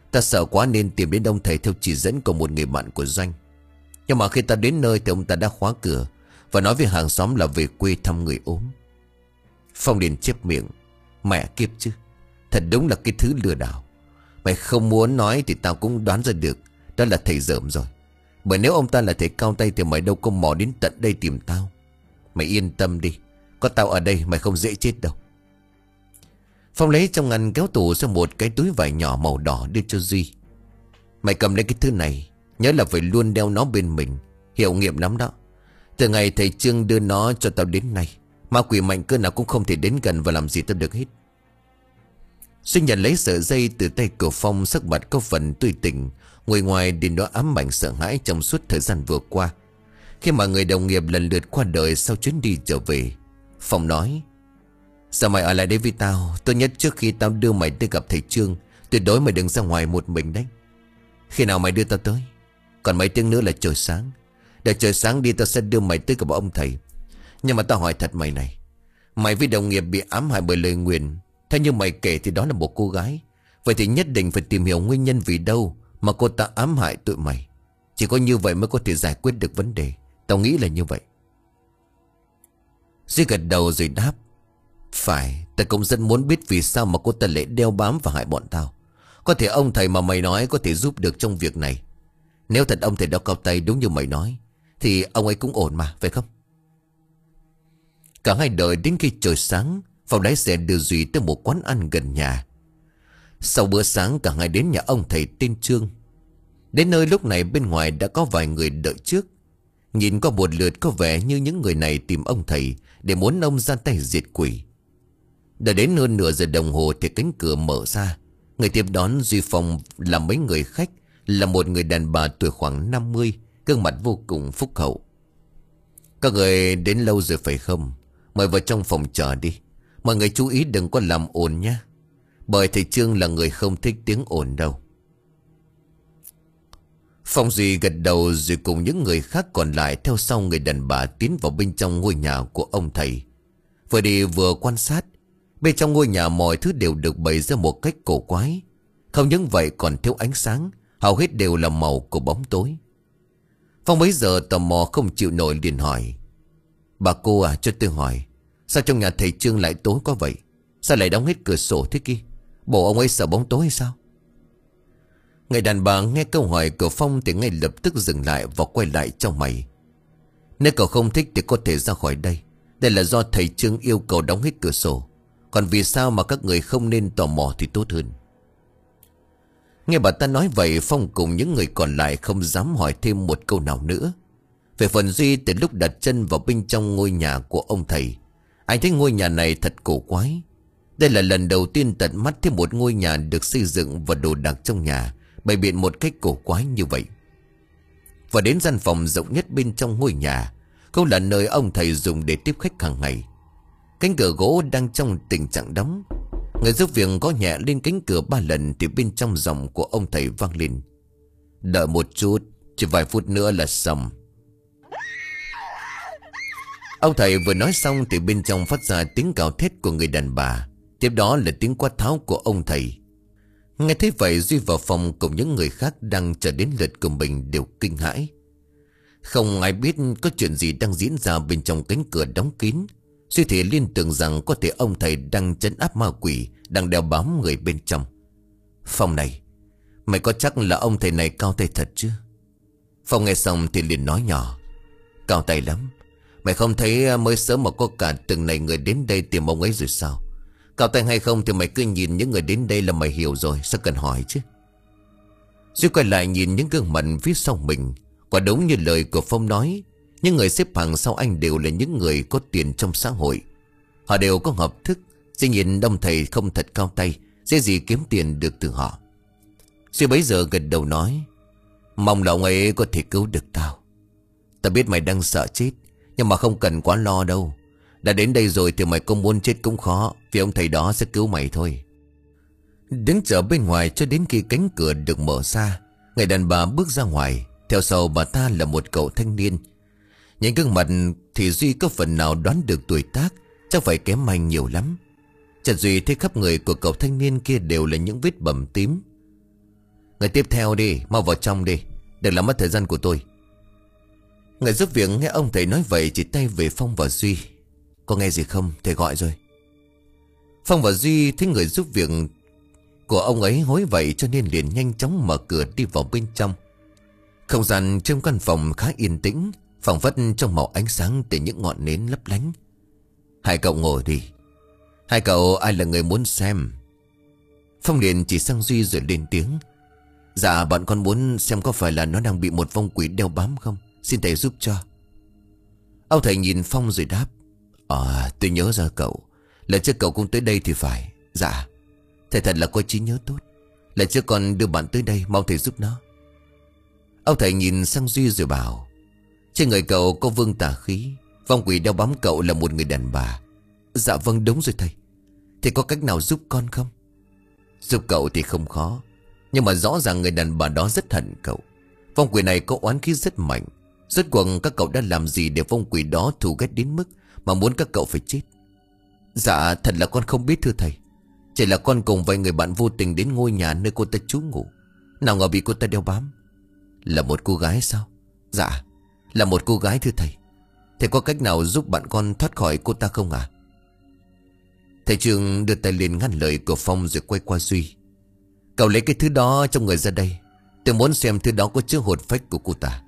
Ta sợ quá nên tìm đến ông thầy theo chỉ dẫn của một người bạn của Doanh. Nhưng mà khi ta đến nơi thì ông ta đã khóa cửa và nói với hàng xóm là về quê thăm người ốm. Phong liền chép miệng. Mẹ kiếp chứ, thật đúng là cái thứ lừa đảo. Mày không muốn nói thì tao cũng đoán ra được đó là thầy dởm rồi. Bởi nếu ông ta là thầy cao tay thì mày đâu có mò đến tận đây tìm tao. Mày yên tâm đi, có tao ở đây mày không dễ chết đâu. Phong lấy trong ngăn kéo tủ ra một cái túi vải nhỏ màu đỏ đưa cho Duy. Mày cầm lấy cái thứ này, nhớ là phải luôn đeo nó bên mình. Hiệu nghiệm lắm đó. Từ ngày thầy Trương đưa nó cho tao đến nay, ma quỷ mạnh cỡ nào cũng không thể đến gần và làm gì tao được hết. Duy nhận lấy sợi dây từ tay của Phong, sắc mặt có phần tươi tỉnh, ngồi ngoài đến đó ám ảnh sợ hãi trong suốt thời gian vừa qua. Khi mà người đồng nghiệp lần lượt qua đời sau chuyến đi trở về, Phong nói: Sao mày ở lại đây với tao? Tốt nhất trước khi tao đưa mày tới gặp thầy Trương, tuyệt đối mày đừng ra ngoài một mình đấy. Khi nào mày đưa tao tới? Còn mấy tiếng nữa là trời sáng. Để trời sáng đi tao sẽ đưa mày tới gặp ông thầy. Nhưng mà tao hỏi thật mày này, mày với đồng nghiệp bị ám hại bởi lời nguyền, theo như mày kể thì đó là một cô gái. Vậy thì nhất định phải tìm hiểu nguyên nhân vì đâu mà cô ta ám hại tụi mày. Chỉ có như vậy mới có thể giải quyết được vấn đề. Tao nghĩ là như vậy. Duy gật đầu rồi đáp: Phải, tao cũng rất muốn biết vì sao mà cô ta lại đeo bám và hại bọn tao. Có thể ông thầy mà mày nói có thể giúp được trong việc này. Nếu thật ông thầy đó cao tay đúng như mày nói thì ông ấy cũng ổn mà, phải không? Cả hai đợi đến khi trời sáng, Phong lái xe đưa Duy tới một quán ăn gần nhà. Sau bữa sáng cả hai đến nhà ông thầy tên Trương. Đến nơi lúc này bên ngoài đã có vài người đợi trước. Nhìn qua một lượt có vẻ như những người này tìm ông thầy để muốn ông ra tay diệt quỷ. Đợi đến hơn nửa giờ đồng hồ thì cánh cửa mở ra. Người tiếp đón Duy Phong là mấy người khách, là một người đàn bà tuổi khoảng năm mươi, gương mặt vô cùng phúc hậu. Các người đến lâu rồi phải không? Mời vào trong phòng chờ đi. Mọi người chú ý đừng có làm ồn nhé, bởi thầy Trương là người không thích tiếng ồn đâu. Phong Duy gật đầu rồi cùng những người khác còn lại theo sau người đàn bà tiến vào bên trong ngôi nhà của ông thầy. Vừa đi vừa quan sát. Bên trong ngôi nhà mọi thứ đều được bày ra một cách cổ quái. Không những vậy còn thiếu ánh sáng, hầu hết đều là màu của bóng tối. Phong bấy giờ tò mò không chịu nổi liền hỏi: Bà cô à, cho tôi hỏi, sao trong nhà thầy Trương lại tối quá vậy? Sao lại đóng hết cửa sổ thế kia? Bộ ông ấy sợ bóng tối hay sao? Người đàn bà nghe câu hỏi của Phong thì ngay lập tức dừng lại và quay lại trong mày. Nếu cậu không thích thì có thể ra khỏi đây. Đây là do thầy Trương yêu cầu đóng hết cửa sổ. Còn vì sao mà các người không nên tò mò thì tốt hơn. Nghe bà ta nói vậy, Phong cùng những người còn lại không dám hỏi thêm một câu nào nữa. Về phần Duy, từ lúc đặt chân vào bên trong ngôi nhà của ông thầy, anh thấy ngôi nhà này thật cổ quái. Đây là lần đầu tiên tận mắt thấy một ngôi nhà được xây dựng và đồ đạc trong nhà bày biện một cách cổ quái như vậy. Và đến gian phòng rộng nhất bên trong ngôi nhà, cũng là nơi ông thầy dùng để tiếp khách hàng ngày. Cánh cửa gỗ đang trong tình trạng đóng. Người giúp việc gõ nhẹ lên cánh cửa ba lần thì bên trong giọng của ông thầy vang lên: Đợi một chút, chỉ vài phút nữa là xong. Ông thầy vừa nói xong thì bên trong phát ra tiếng gào thét của người đàn bà. Tiếp đó là tiếng quát tháo của ông thầy. Nghe thấy vậy, Duy vào phòng cùng những người khác đang chờ đến lượt của mình đều kinh hãi. Không ai biết có chuyện gì đang diễn ra bên trong cánh cửa đóng kín. Duy thì liên tưởng rằng có thể ông thầy đang trấn áp ma quỷ, đang đeo bám người bên trong. Phong này, mày có chắc là ông thầy này cao tay thật chứ? Phong nghe xong thì liền nói nhỏ: Cao tay lắm. Mày không thấy mới sớm mà có cả từng này người đến đây tìm ông ấy rồi sao? Cao tay hay không thì mày cứ nhìn những người đến đây là mày hiểu rồi, sao cần hỏi chứ? Duy quay lại nhìn những gương mặt phía sau mình. Quả đúng như lời của Phong nói, những người xếp hàng sau anh đều là những người có tiền trong xã hội. Họ đều có học thức. Duy nhìn ông thầy không thật cao tay, dễ gì kiếm tiền được từ họ. Duy bấy giờ gật đầu nói: Mong là ông ấy có thể cứu được tao. Tao biết mày đang sợ chết, nhưng mà không cần quá lo đâu. Đã đến đây rồi thì mày có muốn chết cũng khó, vì ông thầy đó sẽ cứu mày thôi. Đứng chờ bên ngoài cho đến khi cánh cửa được mở ra, người đàn bà bước ra ngoài. Theo sau bà ta là một cậu thanh niên. Nhìn gương mặt thì Duy có phần nào đoán được tuổi tác, chắc phải kém anh nhiều lắm. Chợt Duy thấy khắp người của cậu thanh niên kia đều là những vết bầm tím. Người tiếp theo đi, mau vào trong đi, đừng làm mất thời gian của tôi. Người giúp việc nghe ông thầy nói vậy chỉ tay về Phong và Duy. Có nghe gì không? Thầy gọi rồi. Phong và Duy thấy người giúp việc của ông ấy hối vậy cho nên liền nhanh chóng mở cửa đi vào bên trong. Không gian trong căn phòng khá yên tĩnh, phảng phất trong màu ánh sáng từ những ngọn nến lấp lánh. Hai cậu ngồi đi. Hai cậu ai là người muốn xem? Phong liền chỉ sang Duy rồi lên tiếng. Dạ bọn con muốn xem có phải là nó đang bị một vong quỷ đeo bám không? Xin thầy giúp cho. Ông thầy nhìn Phong rồi đáp. À tôi nhớ ra cậu. Lần trước cậu cũng tới đây thì phải. Dạ. Thầy thật là có trí nhớ tốt. Lần trước con đưa bạn tới đây, mong thầy giúp nó. Ông thầy nhìn sang Duy rồi bảo. Trên người cậu có vương tà khí. Vong quỷ đeo bám cậu là một người đàn bà. Dạ vâng đúng rồi thầy. Thầy có cách nào giúp con không? Giúp cậu thì không khó. Nhưng mà rõ ràng người đàn bà đó rất hận cậu. Vong quỷ này có oán khí rất mạnh. Rốt cuộc các cậu đã làm gì để vong quỷ đó thù ghét đến mức mà muốn các cậu phải chết? Dạ thật là con không biết thưa thầy. Chỉ là con cùng vài người bạn vô tình đến ngôi nhà nơi cô ta trú ngụ. Nào ngờ bị cô ta đeo bám. Là một cô gái sao? Dạ là một cô gái thưa thầy. Thầy có cách nào giúp bạn con thoát khỏi cô ta không à? Thầy Trường đưa tay lên ngăn lời của Phong rồi quay qua Duy. Cậu lấy cái thứ đó trong người ra đây. Tôi muốn xem thứ đó có chứa hồn phách của cô ta.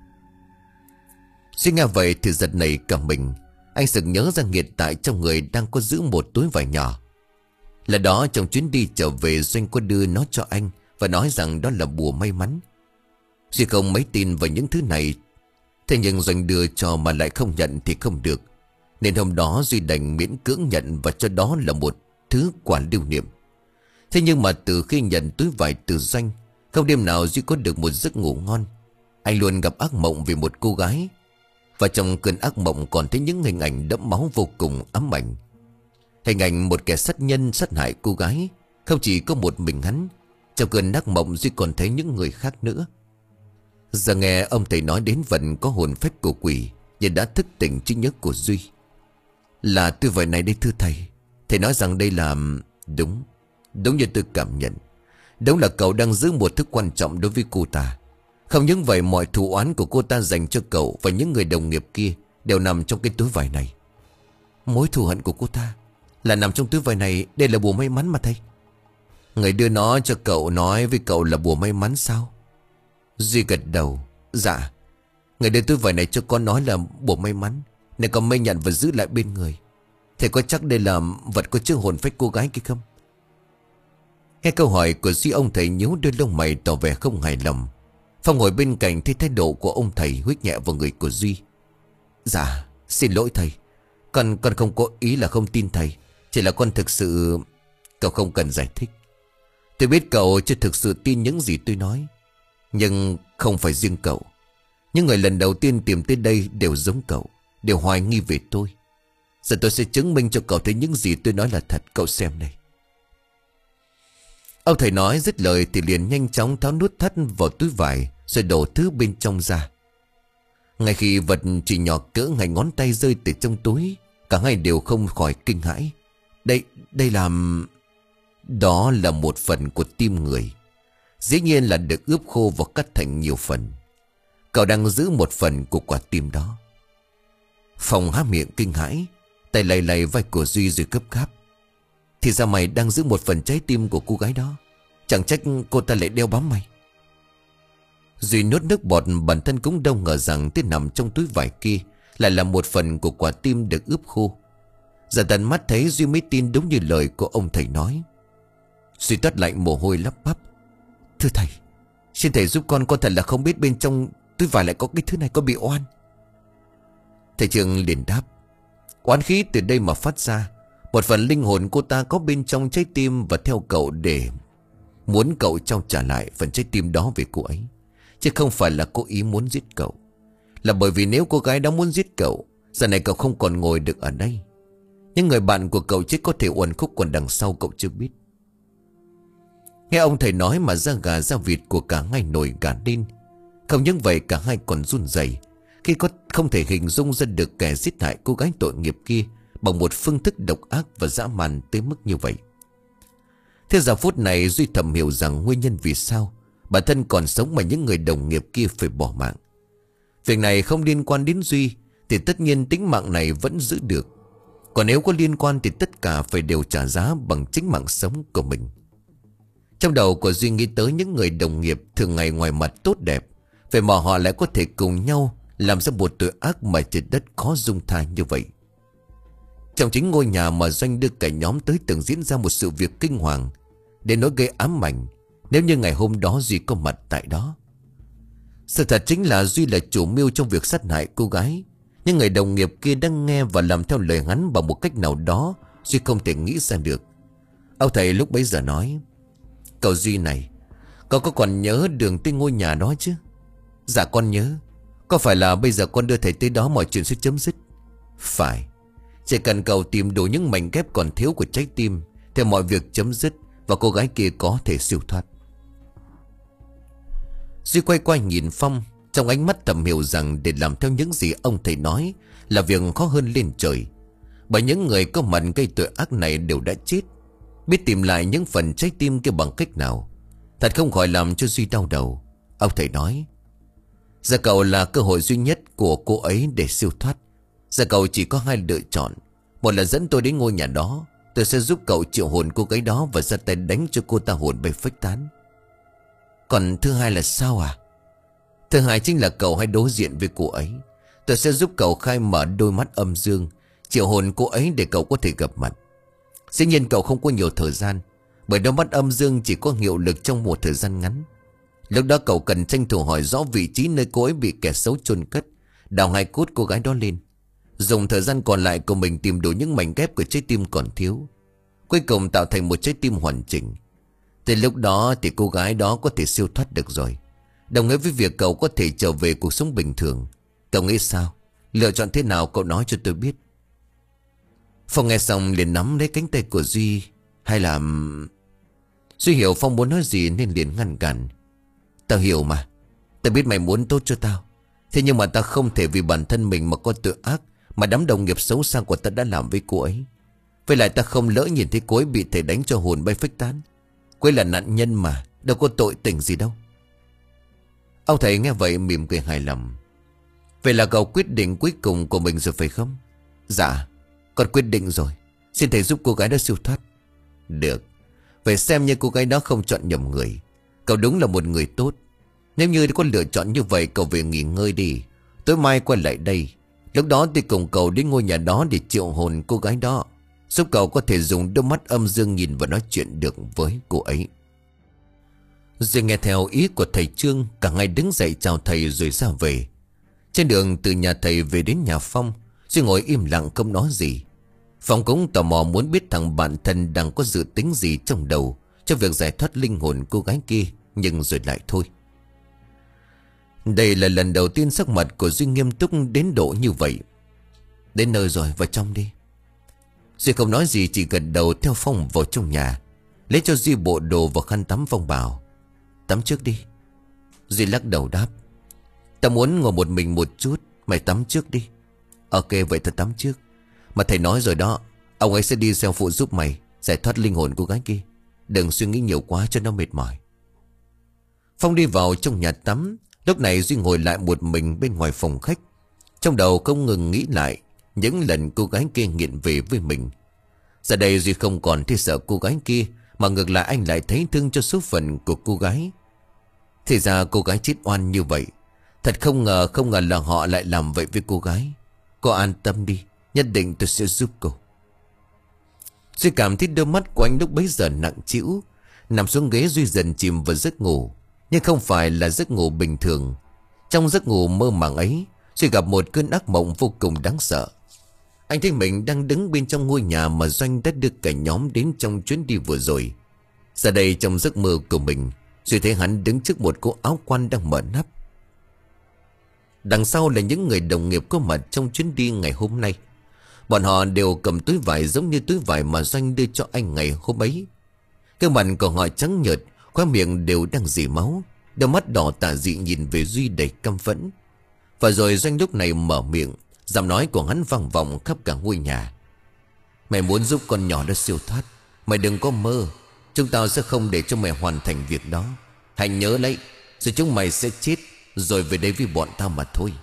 Duy nghe vậy thì giật nảy cả mình. Anh sực nhớ ra hiện tại trong người đang có giữ một túi vải nhỏ. Là đó trong chuyến đi trở về Doanh có đưa nó cho anh và nói rằng đó là bùa may mắn. Duy không mấy tin vào những thứ này. Thế nhưng Doanh đưa cho mà lại không nhận thì không được. Nên hôm đó Duy đành miễn cưỡng nhận và cho đó là một thứ quà lưu niệm. Thế nhưng mà từ khi nhận túi vải từ Doanh, không đêm nào Duy có được một giấc ngủ ngon. Anh luôn gặp ác mộng về một cô gái. Và trong cơn ác mộng còn thấy những hình ảnh đẫm máu vô cùng ám ảnh. Hình ảnh một kẻ sát nhân sát hại cô gái. Không chỉ có một mình hắn. Trong cơn ác mộng Duy còn thấy những người khác nữa. Giờ nghe ông thầy nói đến vận có hồn phách của quỷ, nhưng đã thức tỉnh trí nhớ của Duy. Là tôi vời này đây thưa thầy. Thầy nói rằng đây là... Đúng. Đúng như tôi cảm nhận. Đúng là cậu đang giữ một thứ quan trọng đối với cô ta. Không những vậy mọi thù oán của cô ta dành cho cậu và những người đồng nghiệp kia đều nằm trong cái túi vải này. Mối thù hận của cô ta là nằm trong túi vải này. Đây là bùa may mắn mà thầy. Người đưa nó cho cậu nói với cậu là bùa may mắn sao? Duy gật đầu. Dạ. Người đưa túi vải này cho con nói là bùa may mắn, nên con mới nhận và giữ lại bên người. Thầy có chắc đây là vật có chứa hồn phách cô gái kia không? Nghe câu hỏi của Duy, ông thầy nhíu đôi lông mày tỏ vẻ không hài lòng. Phong ngồi bên cạnh thấy thái độ của ông thầy huých nhẹ vào người của Duy. Dạ xin lỗi thầy. Con con không có ý là không tin thầy. Chỉ là con thực sự... Cậu không cần giải thích. Tôi biết cậu chưa thực sự tin những gì tôi nói. Nhưng không phải riêng cậu. Những người lần đầu tiên tìm tới đây đều giống cậu, đều hoài nghi về tôi. Giờ tôi sẽ chứng minh cho cậu thấy những gì tôi nói là thật. Cậu xem đây. Ông thầy nói dứt lời thì liền nhanh chóng tháo nút thắt vào túi vải rồi đổ thứ bên trong ra. Ngay khi vật chỉ nhỏ cỡ ngay ngón tay rơi từ trong túi, cả hai đều không khỏi kinh hãi. Đây, đây là... Đó là một phần của tim người. Dĩ nhiên là được ướp khô và cắt thành nhiều phần. Cậu đang giữ một phần của quả tim đó. Phong há miệng kinh hãi, tay lay lay vai của Duy rồi gấp gáp. Thì ra mày đang giữ một phần trái tim của cô gái đó. Chẳng trách cô ta lại đeo bám mày. Duy nuốt nước bọt, bản thân cũng đâu ngờ rằng thứ nằm trong túi vải kia lại là một phần của quả tim được ướp khô. Giờ tận mắt thấy Duy mới tin đúng như lời của ông thầy nói. Duy toát lạnh mồ hôi lắp bắp. Thưa thầy, xin thầy giúp con, con thật là không biết bên trong túi vải lại có cái thứ này, có bị oan. Thầy Trường liền đáp. Oán khí từ đây mà phát ra. Một phần linh hồn cô ta có bên trong trái tim và theo cậu để muốn cậu trao trả lại phần trái tim đó về cô ấy. Chứ không phải là cố ý muốn giết cậu. Là bởi vì nếu cô gái đó muốn giết cậu, giờ này cậu không còn ngồi được ở đây. Những người bạn của cậu chết có thể uẩn khúc còn đằng sau cậu chưa biết. Nghe ông thầy nói mà da gà da vịt của cả hai nổi cả lên. Không những vậy cả hai còn run rẩy khi có không thể hình dung ra được kẻ giết hại cô gái tội nghiệp kia bằng một phương thức độc ác và dã man tới mức như vậy. Thế giờ phút này Duy thầm hiểu rằng nguyên nhân vì sao Bản thân còn sống mà những người đồng nghiệp kia phải bỏ mạng. Việc này không liên quan đến Duy thì tất nhiên tính mạng này vẫn giữ được. Còn nếu có liên quan thì tất cả phải đều trả giá bằng chính mạng sống của mình. Trong đầu của Duy nghĩ tới những người đồng nghiệp thường ngày ngoài mặt tốt đẹp, vậy mà họ lại có thể cùng nhau làm ra một tội ác mà trên đất khó dung tha như vậy. Trong chính ngôi nhà mà Doanh đưa cả nhóm tới từng diễn ra một sự việc kinh hoàng, đến nỗi gây ám ảnh nếu như ngày hôm đó Duy có mặt tại đó. Sự thật chính là Duy là chủ mưu trong việc sát hại cô gái. Nhưng người đồng nghiệp kia đang nghe và làm theo lời hắn bằng một cách nào đó Duy không thể nghĩ ra được. Ông thầy lúc bấy giờ nói: "Cậu Duy này, cậu có còn nhớ đường tới ngôi nhà đó chứ?" "Dạ con nhớ." "Có phải là bây giờ con đưa thầy tới đó mọi chuyện sẽ chấm dứt?" "Phải. Chỉ cần cậu tìm đủ những mảnh ghép còn thiếu của trái tim thì mọi việc chấm dứt và cô gái kia có thể siêu thoát." Duy quay qua nhìn Phong, trong ánh mắt thầm hiểu rằng để làm theo những gì ông thầy nói là việc khó hơn lên trời. Bởi những người có mặt gây tội ác này đều đã chết. Biết tìm lại những phần trái tim kia bằng cách nào, thật không khỏi làm cho Duy đau đầu. Ông thầy nói: "Giờ cậu là cơ hội duy nhất của cô ấy để siêu thoát. Giờ cậu chỉ có hai lựa chọn. Một là dẫn tôi đến ngôi nhà đó, tôi sẽ giúp cậu triệu hồn cô gái đó và ra tay đánh cho cô ta hồn bay phách tán. Còn thứ hai là sao à?" "Thứ hai chính là cậu hãy đối diện với cô ấy. Tôi sẽ giúp cậu khai mở đôi mắt âm dương, triệu hồn cô ấy để cậu có thể gặp mặt. Dĩ nhiên cậu không có nhiều thời gian, bởi đôi mắt âm dương chỉ có hiệu lực trong một thời gian ngắn. Lúc đó cậu cần tranh thủ hỏi rõ vị trí nơi cô ấy bị kẻ xấu chôn cất, đào hai cốt cô gái đó lên, dùng thời gian còn lại của mình tìm đủ những mảnh ghép của trái tim còn thiếu, cuối cùng tạo thành một trái tim hoàn chỉnh. Từ lúc đó thì cô gái đó có thể siêu thoát được rồi, đồng nghĩa với việc cậu có thể trở về cuộc sống bình thường. Cậu nghĩ sao? Lựa chọn thế nào cậu nói cho tôi biết." Phong nghe xong liền nắm lấy cánh tay của Duy. Hay là... Duy hiểu Phong muốn nói gì nên liền ngăn cản. "Tao hiểu mà. Tao biết mày muốn tốt cho tao. Thế nhưng mà tao không thể vì bản thân mình mà có tội ác mà đám đồng nghiệp xấu xa của tao đã làm với cô ấy. Với lại tao không lỡ nhìn thấy cô ấy bị thầy đánh cho hồn bay phách tán. Cô ấy là nạn nhân mà, đâu có tội tình gì đâu." Ông thầy nghe vậy mỉm cười hài lòng. "Vậy là cậu quyết định cuối cùng của mình rồi phải không?" "Dạ, con quyết định rồi. Xin thầy giúp cô gái đó siêu thoát." "Được. Vậy xem như cô gái đó không chọn nhầm người. Cậu đúng là một người tốt. Nếu như có lựa chọn như vậy, cậu về nghỉ ngơi đi. Tối mai quay lại đây. Lúc đó tôi cùng cậu đến ngôi nhà đó để triệu hồn cô gái đó, giúp cậu có thể dùng đôi mắt âm dương nhìn và nói chuyện được với cô ấy." Duy nghe theo ý của thầy Trương, cả ngày đứng dậy chào thầy rồi ra về. Trên đường từ nhà thầy về đến nhà Phong, Duy ngồi im lặng không nói gì. Phong cũng tò mò muốn biết thằng bạn thân đang có dự tính gì trong đầu cho việc giải thoát linh hồn cô gái kia, nhưng rồi lại thôi. Đây là lần đầu tiên sắc mặt của Duy nghiêm túc đến độ như vậy. "Đến nơi rồi, vào trong đi." Duy không nói gì, chỉ gật đầu theo Phong vào trong nhà, lấy cho Duy bộ đồ và khăn tắm. Phong bảo: "Tắm trước đi." Duy lắc đầu đáp: "Tao muốn ngồi một mình một chút, mày tắm trước đi." "Ok, vậy tao tắm trước. Mà thầy nói rồi đó, ông ấy sẽ đi theo phụ giúp mày giải thoát linh hồn cô gái kia. Đừng suy nghĩ nhiều quá cho nó mệt mỏi." Phong đi vào trong nhà tắm. Lúc này Duy ngồi lại một mình bên ngoài phòng khách, trong đầu không ngừng nghĩ lại những lần cô gái kia nghiện về với mình. Giờ đây Duy không còn thấy sợ cô gái kia, mà ngược lại anh lại thấy thương cho số phận của cô gái. Thì ra cô gái chết oan như vậy. Thật không ngờ, không ngờ là họ lại làm vậy với cô gái. Cô an tâm đi, nhất định tôi sẽ giúp cô. Duy cảm thấy đôi mắt của anh lúc bấy giờ nặng trĩu. Nằm xuống ghế, Duy dần chìm vào giấc ngủ, nhưng không phải là giấc ngủ bình thường. Trong giấc ngủ mơ màng ấy, Duy gặp một cơn ác mộng vô cùng đáng sợ. Anh thấy mình đang đứng bên trong ngôi nhà mà Doanh đã đưa cả nhóm đến trong chuyến đi vừa rồi. Giờ đây trong giấc mơ của mình, Duy thấy hắn đứng trước một cô áo quan đang mở nắp. Đằng sau là những người đồng nghiệp có mặt trong chuyến đi ngày hôm nay. Bọn họ đều cầm túi vải giống như túi vải mà Doanh đưa cho anh ngày hôm ấy. Cái mặt của họ trắng nhợt, khóe miệng đều đang rỉ máu, đôi mắt đỏ tà dị nhìn về Duy đầy căm phẫn. Và rồi Doanh lúc này mở miệng, giọng nói của hắn vang vọng khắp cả ngôi nhà: "Mày muốn giúp con nhỏ đó siêu thoát, mày đừng có mơ. Chúng tao sẽ không để cho mày hoàn thành việc đó. Hành nhớ lấy, rồi chúng mày sẽ chết, rồi về đây với bọn tao mà thôi.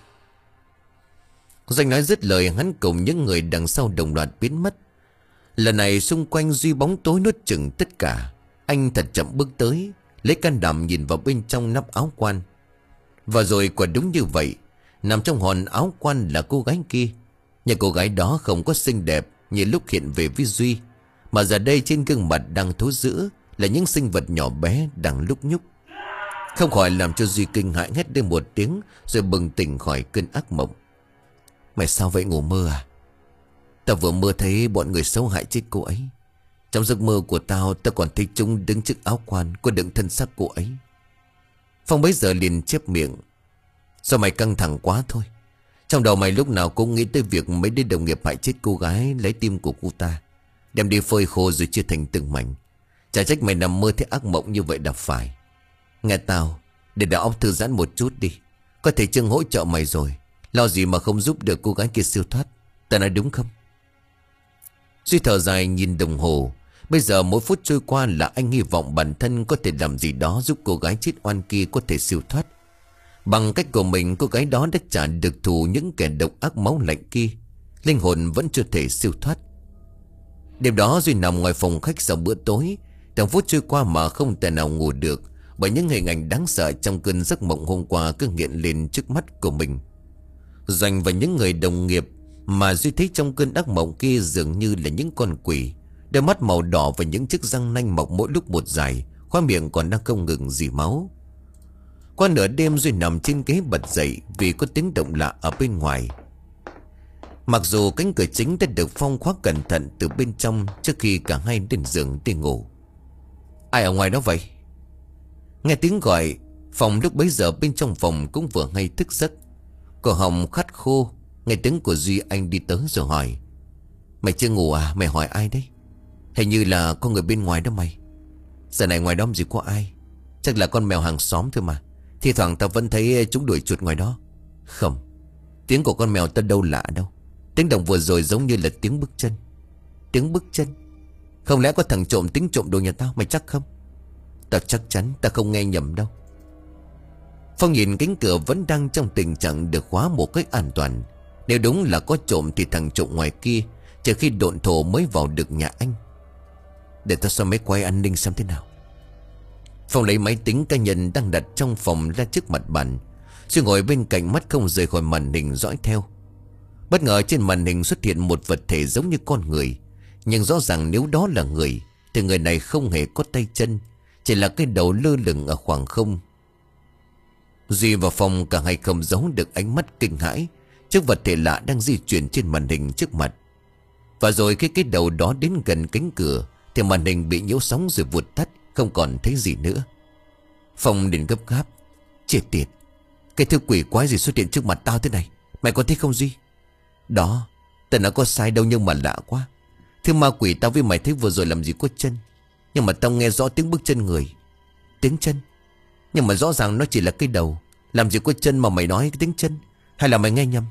Doanh nói dứt lời, hắn cùng những người đằng sau đồng loạt biến mất. Lần này xung quanh Duy bóng tối nuốt chửng tất cả. Anh thật chậm bước tới, lấy can đảm nhìn vào bên trong nắp áo quan. Và rồi quả đúng như vậy, nằm trong hòn áo quan là cô gái kia. Nhưng cô gái đó không có xinh đẹp như lúc hiện về với Duy, mà giờ đây trên gương mặt đang thối rữa là những sinh vật nhỏ bé đang lúc nhúc. Không khỏi làm cho Duy kinh hãi hét lên một tiếng, rồi bừng tỉnh khỏi cơn ác mộng. Mày sao vậy, ngủ mơ à? Tao vừa mơ thấy bọn người xấu hại chết cô ấy. Trong giấc mơ của tao, tao còn thấy chúng đứng trước áo quan có đựng thân xác cô ấy. Phong bấy giờ liền chép miệng. Sao mày căng thẳng quá thôi. Trong đầu mày lúc nào cũng nghĩ tới việc mấy đứa đồng nghiệp hại chết cô gái, lấy tim của cô ta, đem đi phơi khô rồi chia thành từng mảnh. Chả trách mày nằm mơ thấy ác mộng như vậy đập phải. Nghe tao, để đầu óc thư giãn một chút đi. Có thể Trương hỗ trợ mày rồi, lo gì mà không giúp được cô gái kia siêu thoát. Tao nói đúng không? Duy thở dài nhìn đồng hồ. Bây giờ mỗi phút trôi qua là anh hy vọng bản thân có thể làm gì đó giúp cô gái chết oan kia có thể siêu thoát. Bằng cách của mình, cô gái đó đã trả được thù những kẻ độc ác máu lạnh kia. Linh hồn vẫn chưa thể siêu thoát. Đêm đó Duy nằm ngoài phòng khách sau bữa tối. Từng phút trôi qua mà không thể nào ngủ được, bởi những hình ảnh đáng sợ trong cơn giấc mộng hôm qua cứ hiện lên trước mắt của mình. Doanh và những người đồng nghiệp mà Duy thấy trong cơn ác mộng kia dường như là những con quỷ, đôi mắt màu đỏ và những chiếc răng nanh mọc mỗi lúc một dài, khóe miệng còn đang không ngừng rỉ máu. Qua nửa đêm Duy nằm trên ghế bật dậy vì có tiếng động lạ ở bên ngoài. Mặc dù cánh cửa chính đã được Phong khóa cẩn thận từ bên trong trước khi cả hai lên giường đi ngủ. Ai ở ngoài đó vậy? Nghe tiếng gọi, Phong lúc bấy giờ bên trong phòng cũng vừa hay thức giấc. Cổ họng khát khô. Nghe tiếng của Duy, anh đi tới rồi hỏi. Mày chưa ngủ à? Mày hỏi ai đấy? Hình như là có người bên ngoài đó mày. Giờ này ngoài đó gì có ai. Chắc là con mèo hàng xóm thôi mà. Thì thoảng tao vẫn thấy chúng đuổi chuột ngoài đó. Không, tiếng của con mèo tao đâu lạ đâu. Tiếng động vừa rồi giống như là tiếng bước chân. Tiếng bước chân? Không lẽ có thằng trộm tính trộm đồ nhà tao? Mày chắc không? Tao chắc chắn, tao không nghe nhầm đâu. Phong nhìn cánh cửa vẫn đang trong tình trạng được khóa một cách an toàn. Nếu đúng là có trộm thì thằng trộm ngoài kia chờ khi độn thổ mới vào được nhà anh. Để tao xem máy quay an ninh xem thế nào. Phong lấy máy tính cá nhân đang đặt trong phòng ra trước mặt bàn, rồi ngồi bên cạnh, mắt không rời khỏi màn hình dõi theo. Bất ngờ trên màn hình xuất hiện một vật thể giống như con người. Nhưng rõ ràng nếu đó là người thì người này không hề có tay chân, chỉ là cái đầu lơ lửng ở khoảng không. Duy và Phong cả hai không giấu được ánh mắt kinh hãi trước vật thể lạ đang di chuyển trên màn hình trước mặt. Và rồi khi cái đầu đó đến gần cánh cửa thì màn hình bị nhiễu sóng rồi vụt tắt, không còn thấy gì nữa. Phong đến gấp gáp. Chết tiệt, cái thứ quỷ quái gì xuất hiện trước mặt tao thế này? Mày có thấy không Duy? Đó, tao nói có sai đâu nhưng mà lạ quá. Thứ ma quỷ tao với mày thấy vừa rồi làm gì có chân, nhưng mà tao nghe rõ tiếng bước chân người. Tiếng chân? Nhưng mà rõ ràng nó chỉ là cái đầu, làm gì có chân mà mày nói cái tiếng chân? Hay là mày nghe nhầm?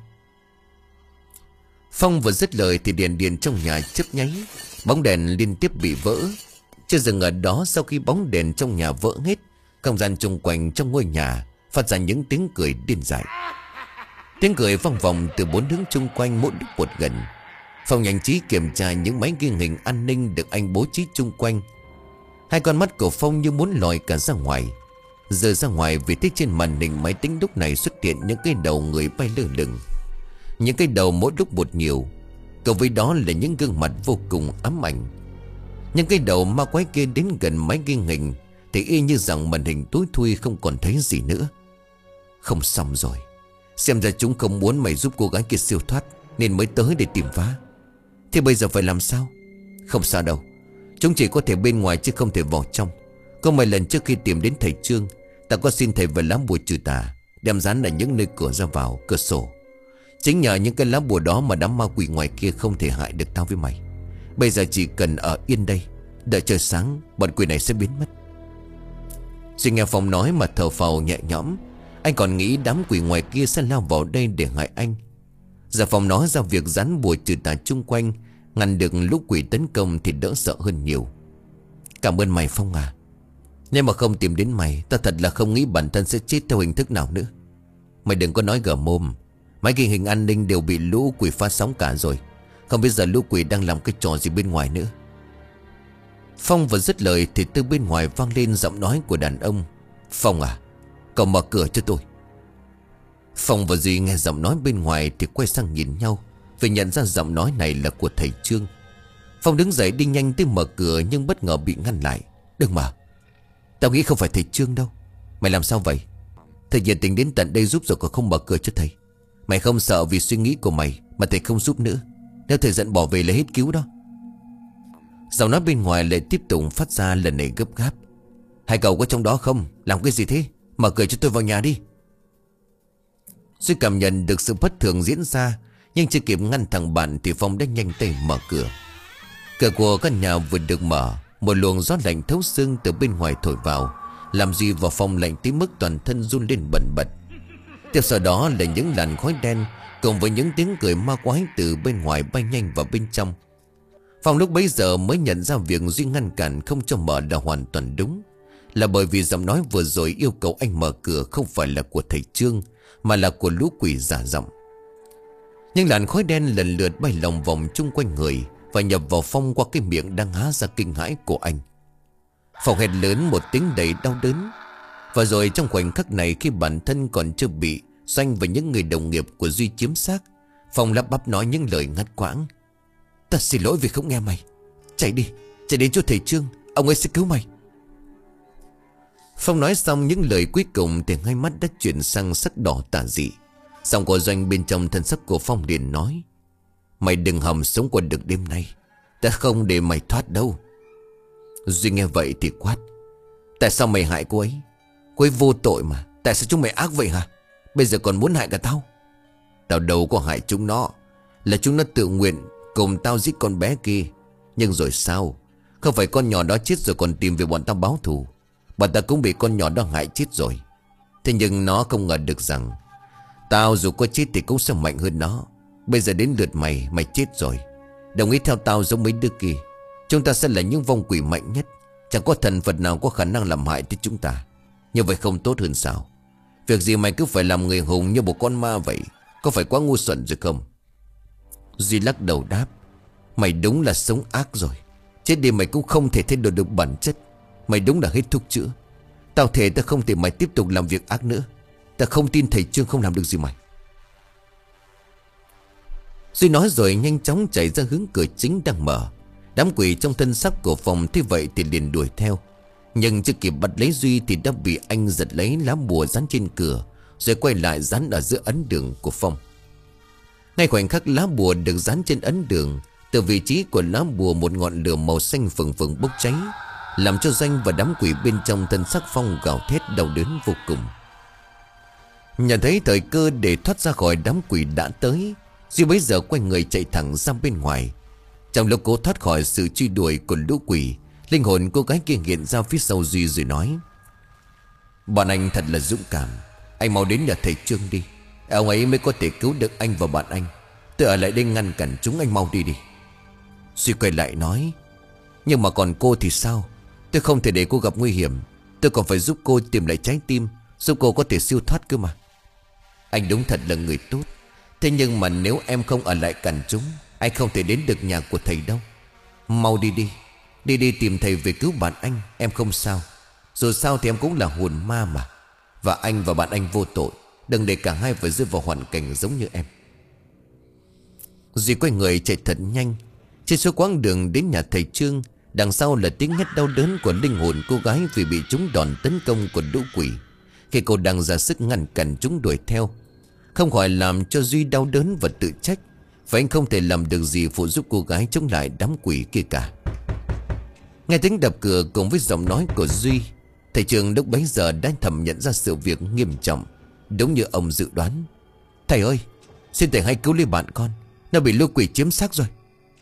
Phong vừa dứt lời thì đèn điện trong nhà chớp nháy, bóng đèn liên tiếp bị vỡ. Chưa dừng ở đó, sau khi bóng đèn trong nhà vỡ hết, không gian chung quanh trong ngôi nhà phát ra những tiếng cười điên dại. Tiếng cười vang vọng từ bốn hướng chung quanh mỗi lúc một gần. Phong nhanh trí kiểm tra những máy ghi hình an ninh được anh bố trí chung quanh. Hai con mắt của Phong như muốn lòi cả ra ngoài. Giờ ra ngoài vì thấy trên màn hình máy tính lúc này xuất hiện những cái đầu người bay lơ lửng. Những cái đầu mỗi lúc một nhiều, cộng với đó là những gương mặt vô cùng ám ảnh. Những cái đầu ma quái kia đến gần máy ghi hình thì y như rằng màn hình tối thui không còn thấy gì nữa. Không xong rồi. Xem ra chúng không muốn mày giúp cô gái kia siêu thoát nên mới tới để tìm phá. Thế bây giờ phải làm sao? Không sao đâu, chúng chỉ có thể bên ngoài chứ không thể vào trong. Có mấy lần trước khi tìm đến thầy Trương, ta có xin thầy về lá bùa trừ tà, đem dán ở những nơi cửa ra vào, cửa sổ. Chính nhờ những cái lá bùa đó mà đám ma quỷ ngoài kia không thể hại được tao với mày. Bây giờ chỉ cần ở yên đây, đợi trời sáng bọn quỷ này sẽ biến mất. Duy nghe Phong nói mà thở phào nhẹ nhõm. Anh còn nghĩ đám quỷ ngoài kia sẽ lao vào đây để hại anh. Giờ Phong nói ra việc dán bùa trừ tà chung quanh, ngăn được lũ quỷ tấn công thì đỡ sợ hơn nhiều. Cảm ơn mày Phong à. Nếu mà không tìm đến mày, ta thật là không nghĩ bản thân sẽ chết theo hình thức nào nữa. Mày đừng có nói gở mồm. Mấy cái hình an ninh đều bị lũ quỷ phá sóng cả rồi. Không biết giờ lũ quỷ đang làm cái trò gì bên ngoài nữa. Phong vừa dứt lời thì từ bên ngoài vang lên giọng nói của đàn ông. Phong à, cậu mở cửa cho tôi. Phong và Duy nghe giọng nói bên ngoài thì quay sang nhìn nhau, vì nhận ra giọng nói này là của thầy Trương. Phong đứng dậy đi nhanh tới mở cửa, nhưng bất ngờ bị ngăn lại. Đừng mở. Tao nghĩ không phải thầy Trương đâu. Mày làm sao vậy? Thầy nhiệt tình đến tận đây giúp rồi còn không mở cửa cho thầy. Mày không sợ vì suy nghĩ của mày mà thầy không giúp nữa? Nếu thầy giận bỏ về là hết cứu đó. Giọng nói bên ngoài lại tiếp tục phát ra lần này gấp gáp. Hai cậu có trong đó không? Làm cái gì thế? Mở cửa cho tôi vào nhà đi. Duy cảm nhận được sự bất thường diễn ra, nhưng chưa kịp ngăn thằng bạn thì Phong đã nhanh tay mở cửa. Cửa của căn nhà vừa được mở, một luồng gió lạnh thấu xương từ bên ngoài thổi vào, làm Duy và Phong lạnh tới mức toàn thân run lên bần bật. Tiếp sau đó là những làn khói đen cùng với những tiếng cười ma quái từ bên ngoài bay nhanh vào bên trong. Phong lúc bấy giờ mới nhận ra việc Duy ngăn cản không cho mở là hoàn toàn đúng. Là bởi vì giọng nói vừa rồi yêu cầu anh mở cửa không phải là của thầy Trương, mà là của lũ quỷ giả giọng. Nhưng làn khói đen lần lượt bay lòng vòng chung quanh người và nhập vào Phong qua cái miệng đang há ra kinh hãi của anh. Phong hét lớn một tiếng đầy đau đớn. Và rồi trong khoảnh khắc này, khi bản thân còn chưa bị Doanh và những người đồng nghiệp của Duy chiếm xác, Phong lắp bắp nói những lời ngắt quãng. Ta xin lỗi vì không nghe mày. Chạy đi, chạy đến chỗ thầy Trương, ông ấy sẽ cứu mày. Phong nói xong những lời cuối cùng thì hai mắt đã chuyển sang sắc đỏ tà dị. Giọng của Doanh bên trong thân sắc của Phong liền nói. Mày đừng hòng sống qua được đêm nay. Ta không để mày thoát đâu. Duy nghe vậy thì quát. Tại sao mày hại cô ấy? Cô ấy vô tội mà. Tại sao chúng mày ác vậy hả? Bây giờ còn muốn hại cả tao? Tao đâu có hại chúng nó. Là chúng nó tự nguyện cùng tao giết con bé kia. Nhưng rồi sao? Không phải con nhỏ đó chết rồi còn tìm về bọn tao báo thù. Bọn ta cũng bị con nhỏ đó hại chết rồi. Thế nhưng nó không ngờ được rằng tao dù có chết thì cũng sẽ mạnh hơn nó. Bây giờ đến lượt mày. Mày chết rồi. Đồng ý theo tao giống mấy đứa kia. Chúng ta sẽ là những vong quỷ mạnh nhất. Chẳng có thần Phật nào có khả năng làm hại tới chúng ta. Như vậy không tốt hơn sao? Việc gì mày cứ phải làm người hùng như một con ma vậy? Có phải quá ngu xuẩn rồi không? Duy lắc đầu đáp. Mày đúng là sống ác rồi. Chết đi mày cũng không thể thay đổi được bản chất. Mày đúng là hết thuốc chữa. Tao thề ta không thể mày tiếp tục làm việc ác nữa. Ta không tin thầy Trương không làm được gì mày. Duy nói rồi nhanh chóng chạy ra hướng cửa chính đang mở. Đám quỷ trong thân xác của Phong thế vậy thì liền đuổi theo. Nhưng chưa kịp bắt lấy Duy thì đã bị anh giật lấy lá bùa dán trên cửa, rồi quay lại dán ở giữa ấn đường của Phong. Ngay khoảnh khắc lá bùa được dán trên ấn đường, từ vị trí của lá bùa một ngọn lửa màu xanh phừng phừng bốc cháy, làm cho Doanh và đám quỷ bên trong thân xác Phong gào thét đau đớn vô cùng. Nhận thấy thời cơ để thoát ra khỏi đám quỷ đã tới, Duy bấy giờ quay người chạy thẳng ra bên ngoài. Trong lúc cố thoát khỏi sự truy đuổi của lũ quỷ, linh hồn cô gái kia hiện ra phía sau Duy rồi nói. Bọn anh thật là dũng cảm. Anh mau đến nhà thầy Trương đi. Ông ấy mới có thể cứu được anh và bạn anh. Tôi ở lại đây ngăn cản chúng, anh mau đi đi. Duy quay lại nói. Nhưng mà còn cô thì sao? Tôi không thể để cô gặp nguy hiểm. Tôi còn phải giúp cô tìm lại trái tim, giúp cô có thể siêu thoát cơ mà. Anh đúng thật là người tốt. Thế nhưng mà nếu em không ở lại cản chúng, anh không thể đến được nhà của thầy đâu. Mau đi đi. Đi đi tìm thầy về cứu bạn anh. Em không sao. Dù sao thì em cũng là hồn ma mà. Và anh và bạn anh vô tội. Đừng để cả hai phải rơi vào hoàn cảnh giống như em. Duy quay người chạy thật nhanh. Trên suốt quãng đường đến nhà thầy Trương, đằng sau là tiếng hét đau đớn của linh hồn cô gái vì bị chúng đòn tấn công của lũ quỷ. Khi cô đang ra sức ngăn cản chúng đuổi theo, không khỏi làm cho Duy đau đớn và tự trách. Và anh không thể làm được gì phụ giúp cô gái chống lại đám quỷ kia cả. Nghe tiếng đập cửa cùng với giọng nói của Duy, thầy Trương lúc bấy giờ đã thầm nhận ra sự việc nghiêm trọng, đúng như ông dự đoán. Thầy ơi, xin thầy hãy cứu lấy bạn con. Nó bị lũ quỷ chiếm xác rồi.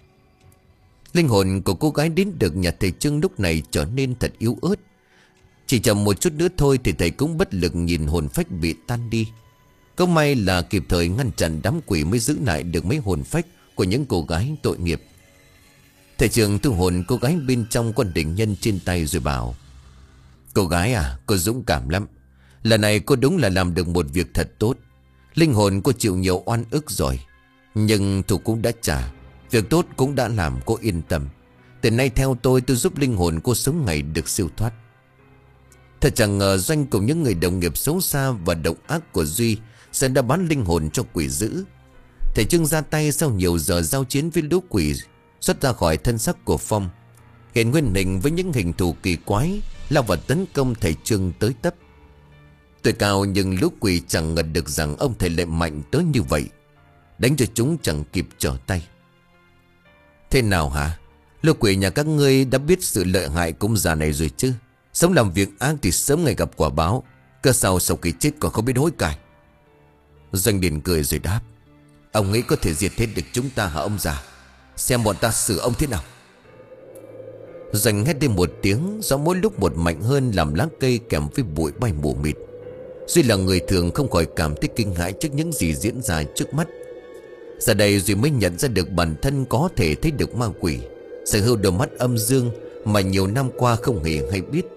Linh hồn của cô gái đến được nhà thầy Trương lúc này trở nên thật yếu ớt. Chỉ chậm một chút nữa thôi thì thầy cũng bất lực nhìn hồn phách bị tan đi. Có may là kịp thời ngăn chặn đám quỷ mới giữ lại được mấy hồn phách của những cô gái tội nghiệp. Thầy Trương thu hồn cô gái bên trong con đỉnh nhân trên tay rồi bảo. Cô gái à, cô dũng cảm lắm. Lần này cô đúng là làm được một việc thật tốt. Linh hồn cô chịu nhiều oan ức rồi, nhưng thù cũng đã trả. Việc tốt cũng đã làm, cô yên tâm. Từ nay theo tôi, tôi giúp linh hồn cô sớm ngày được siêu thoát. Thật chẳng ngờ Doanh cùng những người đồng nghiệp xấu xa và độc ác của Duy sẽ đã bán linh hồn cho quỷ dữ. Thầy Trương ra tay sau nhiều giờ giao chiến với lũ quỷ, xuất ra khỏi thân xác của Phong. Hiện nguyên hình với những hình thù kỳ quái lao vào tấn công thầy Trương tới tấp. Tuổi cao nhưng lũ quỷ chẳng ngờ được rằng ông thầy lại mạnh tới như vậy, đánh cho chúng chẳng kịp trở tay. Thế nào hả? Lũ quỷ nhà các ngươi đã biết sự lợi hại cũng già này rồi chứ. Sống làm việc ác thì sớm ngày gặp quả báo, cơ sao sau khi chết còn không biết hối cải. Doanh Điền cười rồi đáp: Ông nghĩ có thể diệt hết được chúng ta hả ông già? Xem bọn ta xử ông thế nào. Doanh hét lên một tiếng, gió mỗi lúc một mạnh hơn làm lá cây kèm với bụi bay mù mịt. Duy là người thường không khỏi cảm thấy kinh hãi trước những gì diễn ra trước mắt. Giờ đây Duy mới nhận ra được bản thân có thể thấy được ma quỷ, sở hữu đôi mắt âm dương mà nhiều năm qua không hề hay biết.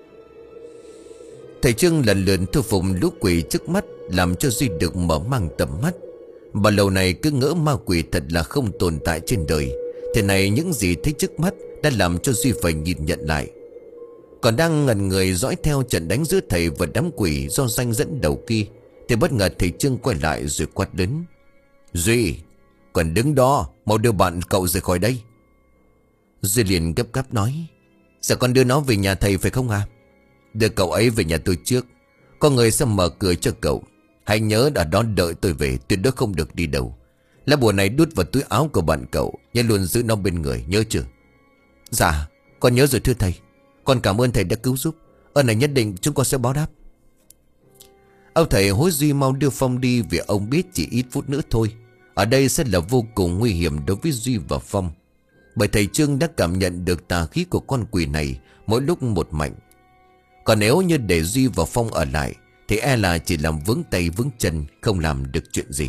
Thầy Trương lần lượt thu phục lũ quỷ trước mắt, làm cho Duy được mở mang tầm mắt. Bao lâu này cứ ngỡ ma quỷ thật là không tồn tại trên đời, thế này những gì thấy trước mắt đã làm cho Duy phải nhìn nhận lại. Còn đang ngẩn người dõi theo trận đánh giữa thầy và đám quỷ do Doanh dẫn đầu kia, thì bất ngờ thầy Trương quay lại rồi quát lớn: Duy, còn đứng đó, mau đưa bạn cậu rời khỏi đây. Duy liền gấp gáp nói: Sao con đưa nó về nhà thầy phải không à? Đưa cậu ấy về nhà tôi trước, có người sẽ mở cửa cho cậu. Hãy nhớ đã đón đợi tôi về, tuyệt đối không được đi đâu. Lá bùa này đút vào túi áo của bạn cậu, nhớ luôn giữ nó bên người, nhớ chưa? Dạ, con nhớ rồi thưa thầy. Con cảm ơn thầy đã cứu giúp, ơn này nhất định chúng con sẽ báo đáp. Ông thầy hối Duy mau đưa Phong đi, vì ông biết chỉ ít phút nữa thôi, ở đây sẽ là vô cùng nguy hiểm đối với Duy và Phong. Bởi thầy Trương đã cảm nhận được tà khí của con quỷ này mỗi lúc một mạnh. Còn nếu như để Duy và Phong ở lại thì e là chỉ làm vướng tay vướng chân, không làm được chuyện gì.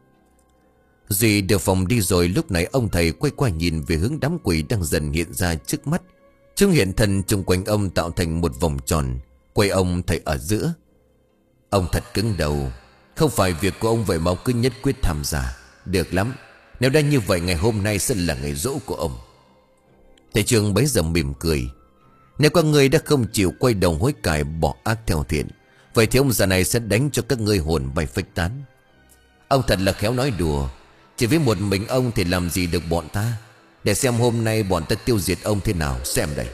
Duy đưa Phong đi rồi, lúc này ông thầy quay qua nhìn về hướng đám quỷ đang dần hiện ra trước mắt. Chúng hiện thân chung quanh ông tạo thành một vòng tròn, quay ông thầy ở giữa. Ông thật cứng đầu, không phải việc của ông vậy mà ông cứ nhất quyết tham gia. Được lắm, nếu đã như vậy ngày hôm nay sẽ là ngày giỗ của ông. Thầy Trương bấy giờ mỉm cười: Nếu các ngươi đã không chịu quay đầu hối cải bỏ ác theo thiện, vậy thì ông già này sẽ đánh cho các ngươi hồn bay phách tán. Ông thật là khéo nói đùa, chỉ với một mình ông thì làm gì được bọn ta. Để xem hôm nay bọn ta tiêu diệt ông thế nào, xem đây.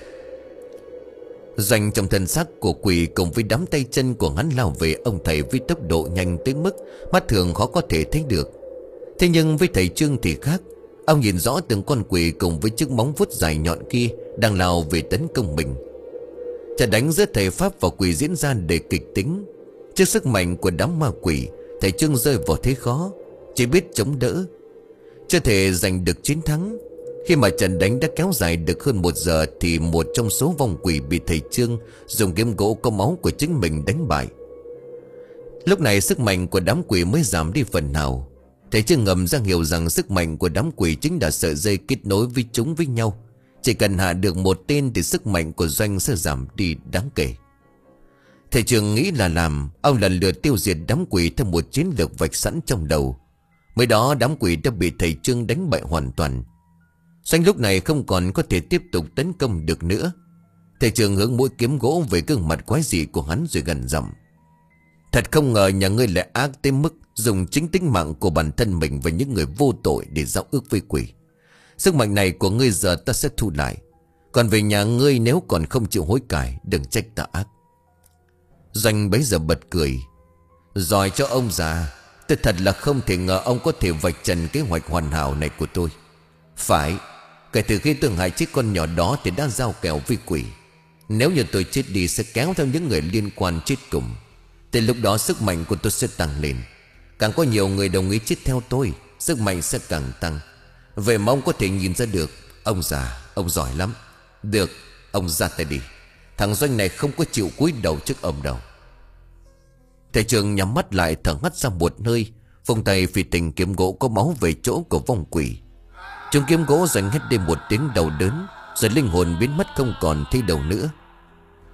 Doanh trong thân xác của quỷ cùng với đám tay chân của hắn lao về ông thầy với tốc độ nhanh tới mức mắt thường khó có thể thấy được. Thế nhưng với thầy Trương thì khác. Ông nhìn rõ từng con quỷ cùng với chiếc móng vuốt dài nhọn kia đang lao về tấn công mình. Trận đánh giữa thầy Pháp và quỷ diễn ra đầy kịch tính. Trước sức mạnh của đám ma quỷ, thầy Trương rơi vào thế khó, chỉ biết chống đỡ, chưa thể giành được chiến thắng. Khi mà trận đánh đã kéo dài được hơn một giờ thì một trong số vong quỷ bị thầy Trương dùng kiếm gỗ có máu của chính mình đánh bại. Lúc này sức mạnh của đám quỷ mới giảm đi phần nào. Thầy Trương ngầm ra hiểu rằng sức mạnh của đám quỷ chính là sợi dây kết nối với chúng với nhau. Chỉ cần hạ được một tên thì sức mạnh của Doanh sẽ giảm đi đáng kể. Thầy Trương nghĩ là làm, ông lần lượt tiêu diệt đám quỷ theo một chiến lược vạch sẵn trong đầu. Mới đó đám quỷ đã bị thầy Trương đánh bại hoàn toàn. Doanh lúc này không còn có thể tiếp tục tấn công được nữa. Thầy Trương hướng mũi kiếm gỗ về gương mặt quái dị của hắn rồi gần giọng: Thật không ngờ nhà ngươi lại ác tới mức dùng chính tính mạng của bản thân mình và những người vô tội để giao ước với quỷ. Sức mạnh này của ngươi giờ ta sẽ thu lại. Còn về nhà ngươi nếu còn không chịu hối cải, đừng trách ta ác. Doanh bấy giờ bật cười: Giỏi cho ông già, tôi thật là không thể ngờ ông có thể vạch trần kế hoạch hoàn hảo này của tôi. Phải, kể từ khi tôi hại chết con nhỏ đó thì đã giao kèo với quỷ. Nếu như tôi chết đi sẽ kéo theo những người liên quan chết cùng. Từ lúc đó sức mạnh của tôi sẽ tăng lên. Càng có nhiều người đồng ý chết theo tôi, sức mạnh sẽ càng tăng. Vậy mà ông có thể nhìn ra được. Ông già, ông giỏi lắm. Được, ông ra tay đi. Thằng Doanh này không có chịu cúi đầu trước ông đâu. Thầy Trương nhắm mắt lại thở hắt ra một hơi, vùng tay vì tình kiếm gỗ có máu về chỗ của vong quỷ. Chúng kiếm gỗ Doanh hét lên một tiếng đau đớn, rồi linh hồn biến mất không còn thấy đâu nữa.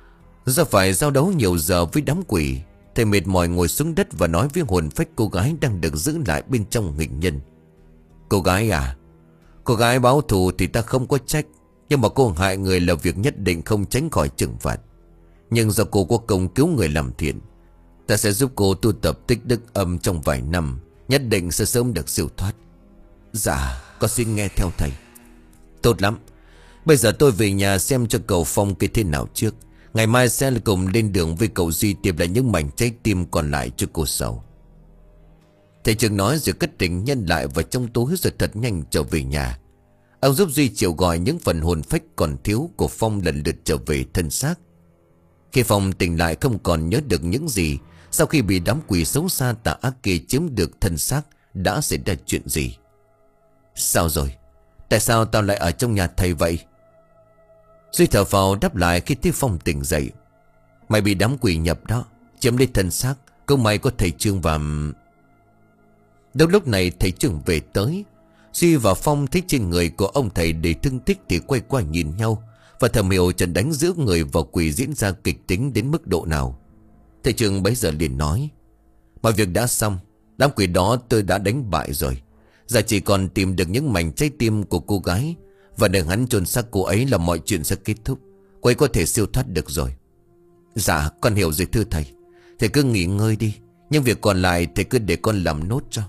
Do phải giao đấu nhiều giờ với đám quỷ, thầy mệt mỏi ngồi xuống đất và nói với hồn phách cô gái đang được giữ lại bên trong nghịch nhân. Cô gái à, cô gái báo thù thì ta không có trách, nhưng mà cô hại người là việc nhất định không tránh khỏi trừng phạt. Nhưng do cô có công cứu người làm thiện, ta sẽ giúp cô tu tập tích đức âm trong vài năm, nhất định sẽ sớm được siêu thoát. Dạ, con xin nghe theo thầy. Tốt lắm. Bây giờ tôi về nhà xem cho cậu Phong cái thế nào trước. Ngày mai sẽ cùng lên đường với cậu Duy tìm lại những mảnh trái tim còn lại cho cô Sầu. Thầy Trường nói rồi cất định nhân lại vào trong túi rồi thật nhanh trở về nhà. Ông giúp Duy triệu gọi những phần hồn phách còn thiếu của Phong lần lượt trở về thân xác. Khi Phong tỉnh lại không còn nhớ được những gì sau khi bị đám quỷ xấu xa tà ác kia chiếm được thân xác, đã xảy ra chuyện gì. Sao rồi? Tại sao tao lại ở trong nhà thầy vậy? Duy thở phào đáp lại khi thấy Phong tỉnh dậy. Mày bị đám quỷ nhập đó, chiếm lấy thân xác. Câu mày có thầy Trương và... Đâu lúc này thầy Trương về tới. Duy và Phong thấy trên người của ông thầy để thương tích thì quay qua nhìn nhau và thầm hiểu trận đánh giữa người và quỷ diễn ra kịch tính đến mức độ nào. Thầy Trương bấy giờ liền nói: mọi việc đã xong, đám quỷ đó tôi đã đánh bại rồi. Giờ chỉ còn tìm được những mảnh trái tim của cô gái, và để hắn chôn xác cô ấy là mọi chuyện sẽ kết thúc. Cô ấy có thể siêu thoát được rồi. Dạ con hiểu rồi thưa thầy. Thầy cứ nghỉ ngơi đi, nhưng việc còn lại thầy cứ để con làm nốt cho.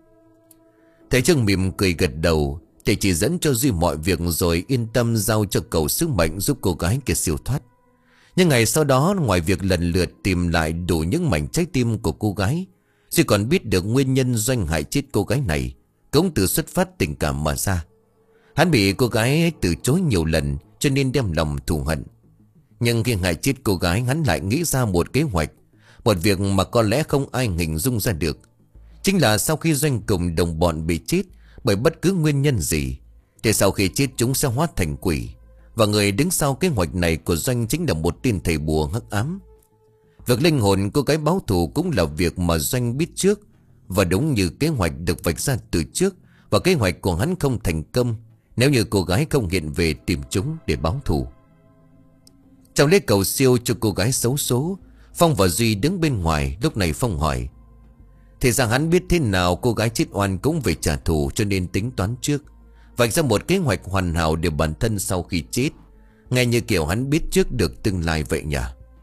Thầy Trương mỉm cười gật đầu. Thầy chỉ dẫn cho Duy mọi việc rồi yên tâm giao cho cậu sứ mệnh giúp cô gái kia siêu thoát. Nhưng ngày sau đó, ngoài việc lần lượt tìm lại đủ những mảnh trái tim của cô gái, Duy còn biết được nguyên nhân Doanh hại chết cô gái này cũng từ xuất phát tình cảm mà ra. Hắn bị cô gái ấy từ chối nhiều lần cho nên đem lòng thù hận. Nhưng khi hại chết cô gái, hắn lại nghĩ ra một kế hoạch, một việc mà có lẽ không ai hình dung ra được. Chính là sau khi Doanh cùng đồng bọn bị chết bởi bất cứ nguyên nhân gì, thì sau khi chết chúng sẽ hóa thành quỷ. Và người đứng sau kế hoạch này của Doanh chính là một tên thầy bùa hắc ám. Việc linh hồn cô gái báo thù cũng là việc mà Doanh biết trước. Và đúng như kế hoạch được vạch ra từ trước, và kế hoạch của hắn không thành công nếu như cô gái không hiện về tìm chúng để báo thù. Trong lễ cầu siêu cho cô gái xấu số, Phong và Duy đứng bên ngoài. Lúc này Phong hỏi: thì rằng hắn biết thế nào cô gái chết oan cũng về trả thù, cho nên tính toán trước, vạch ra một kế hoạch hoàn hảo để bản thân sau khi chết, nghe như kiểu hắn biết trước được tương lai vậy nhỉ?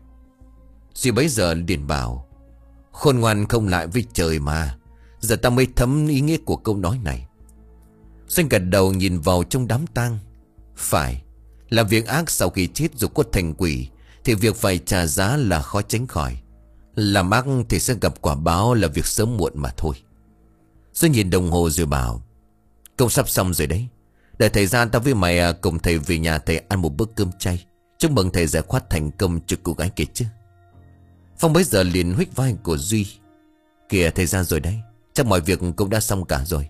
Duy bấy giờ liền bảo: khôn ngoan không lại với trời mà. Giờ ta mới thấm ý nghĩa của câu nói này. Doanh gật đầu nhìn vào trong đám tang. Phải, làm việc ác sau khi chết dù có thành quỷ thì việc phải trả giá là khó tránh khỏi. Làm ác thì sẽ gặp quả báo là việc sớm muộn mà thôi. Doanh nhìn đồng hồ rồi bảo: công sắp xong rồi đấy. Để thời gian tao với mày cùng thầy về nhà thầy ăn một bữa cơm chay, chúc mừng thầy giải thoát thành công cho cô gái kia chứ. Phong bấy giờ liền huých vai của Duy: kìa thời gian rồi đấy, chắc mọi việc cũng đã xong cả rồi.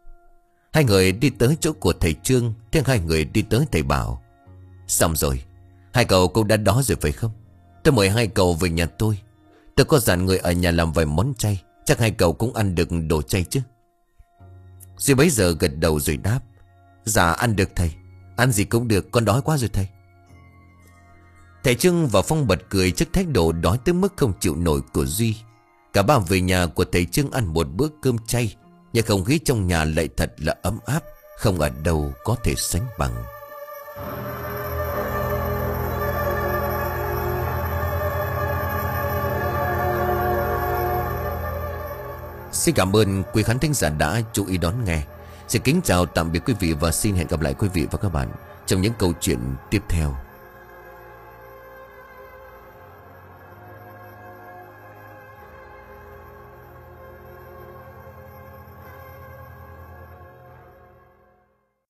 Hai người đi tới chỗ của thầy Trương, thêm hai người đi tới thầy Bảo: xong rồi, hai cậu cũng đã đó rồi phải không? Tôi mời hai cậu về nhà tôi. Tôi có dặn người ở nhà làm vài món chay, chắc hai cậu cũng ăn được đồ chay chứ. Duy bấy giờ gật đầu rồi đáp: dạ ăn được thầy, ăn gì cũng được, con đói quá rồi thầy. Thầy Trương và Phong bật cười trước thái độ đói tới mức không chịu nổi của Duy. Cả ba về nhà của thầy Trương ăn một bữa cơm chay, nhưng không khí trong nhà lại thật là ấm áp, không ở đâu có thể sánh bằng. Xin cảm ơn quý khán thính giả đã chú ý đón nghe. Xin kính chào tạm biệt quý vị và xin hẹn gặp lại quý vị và các bạn trong những câu chuyện tiếp theo.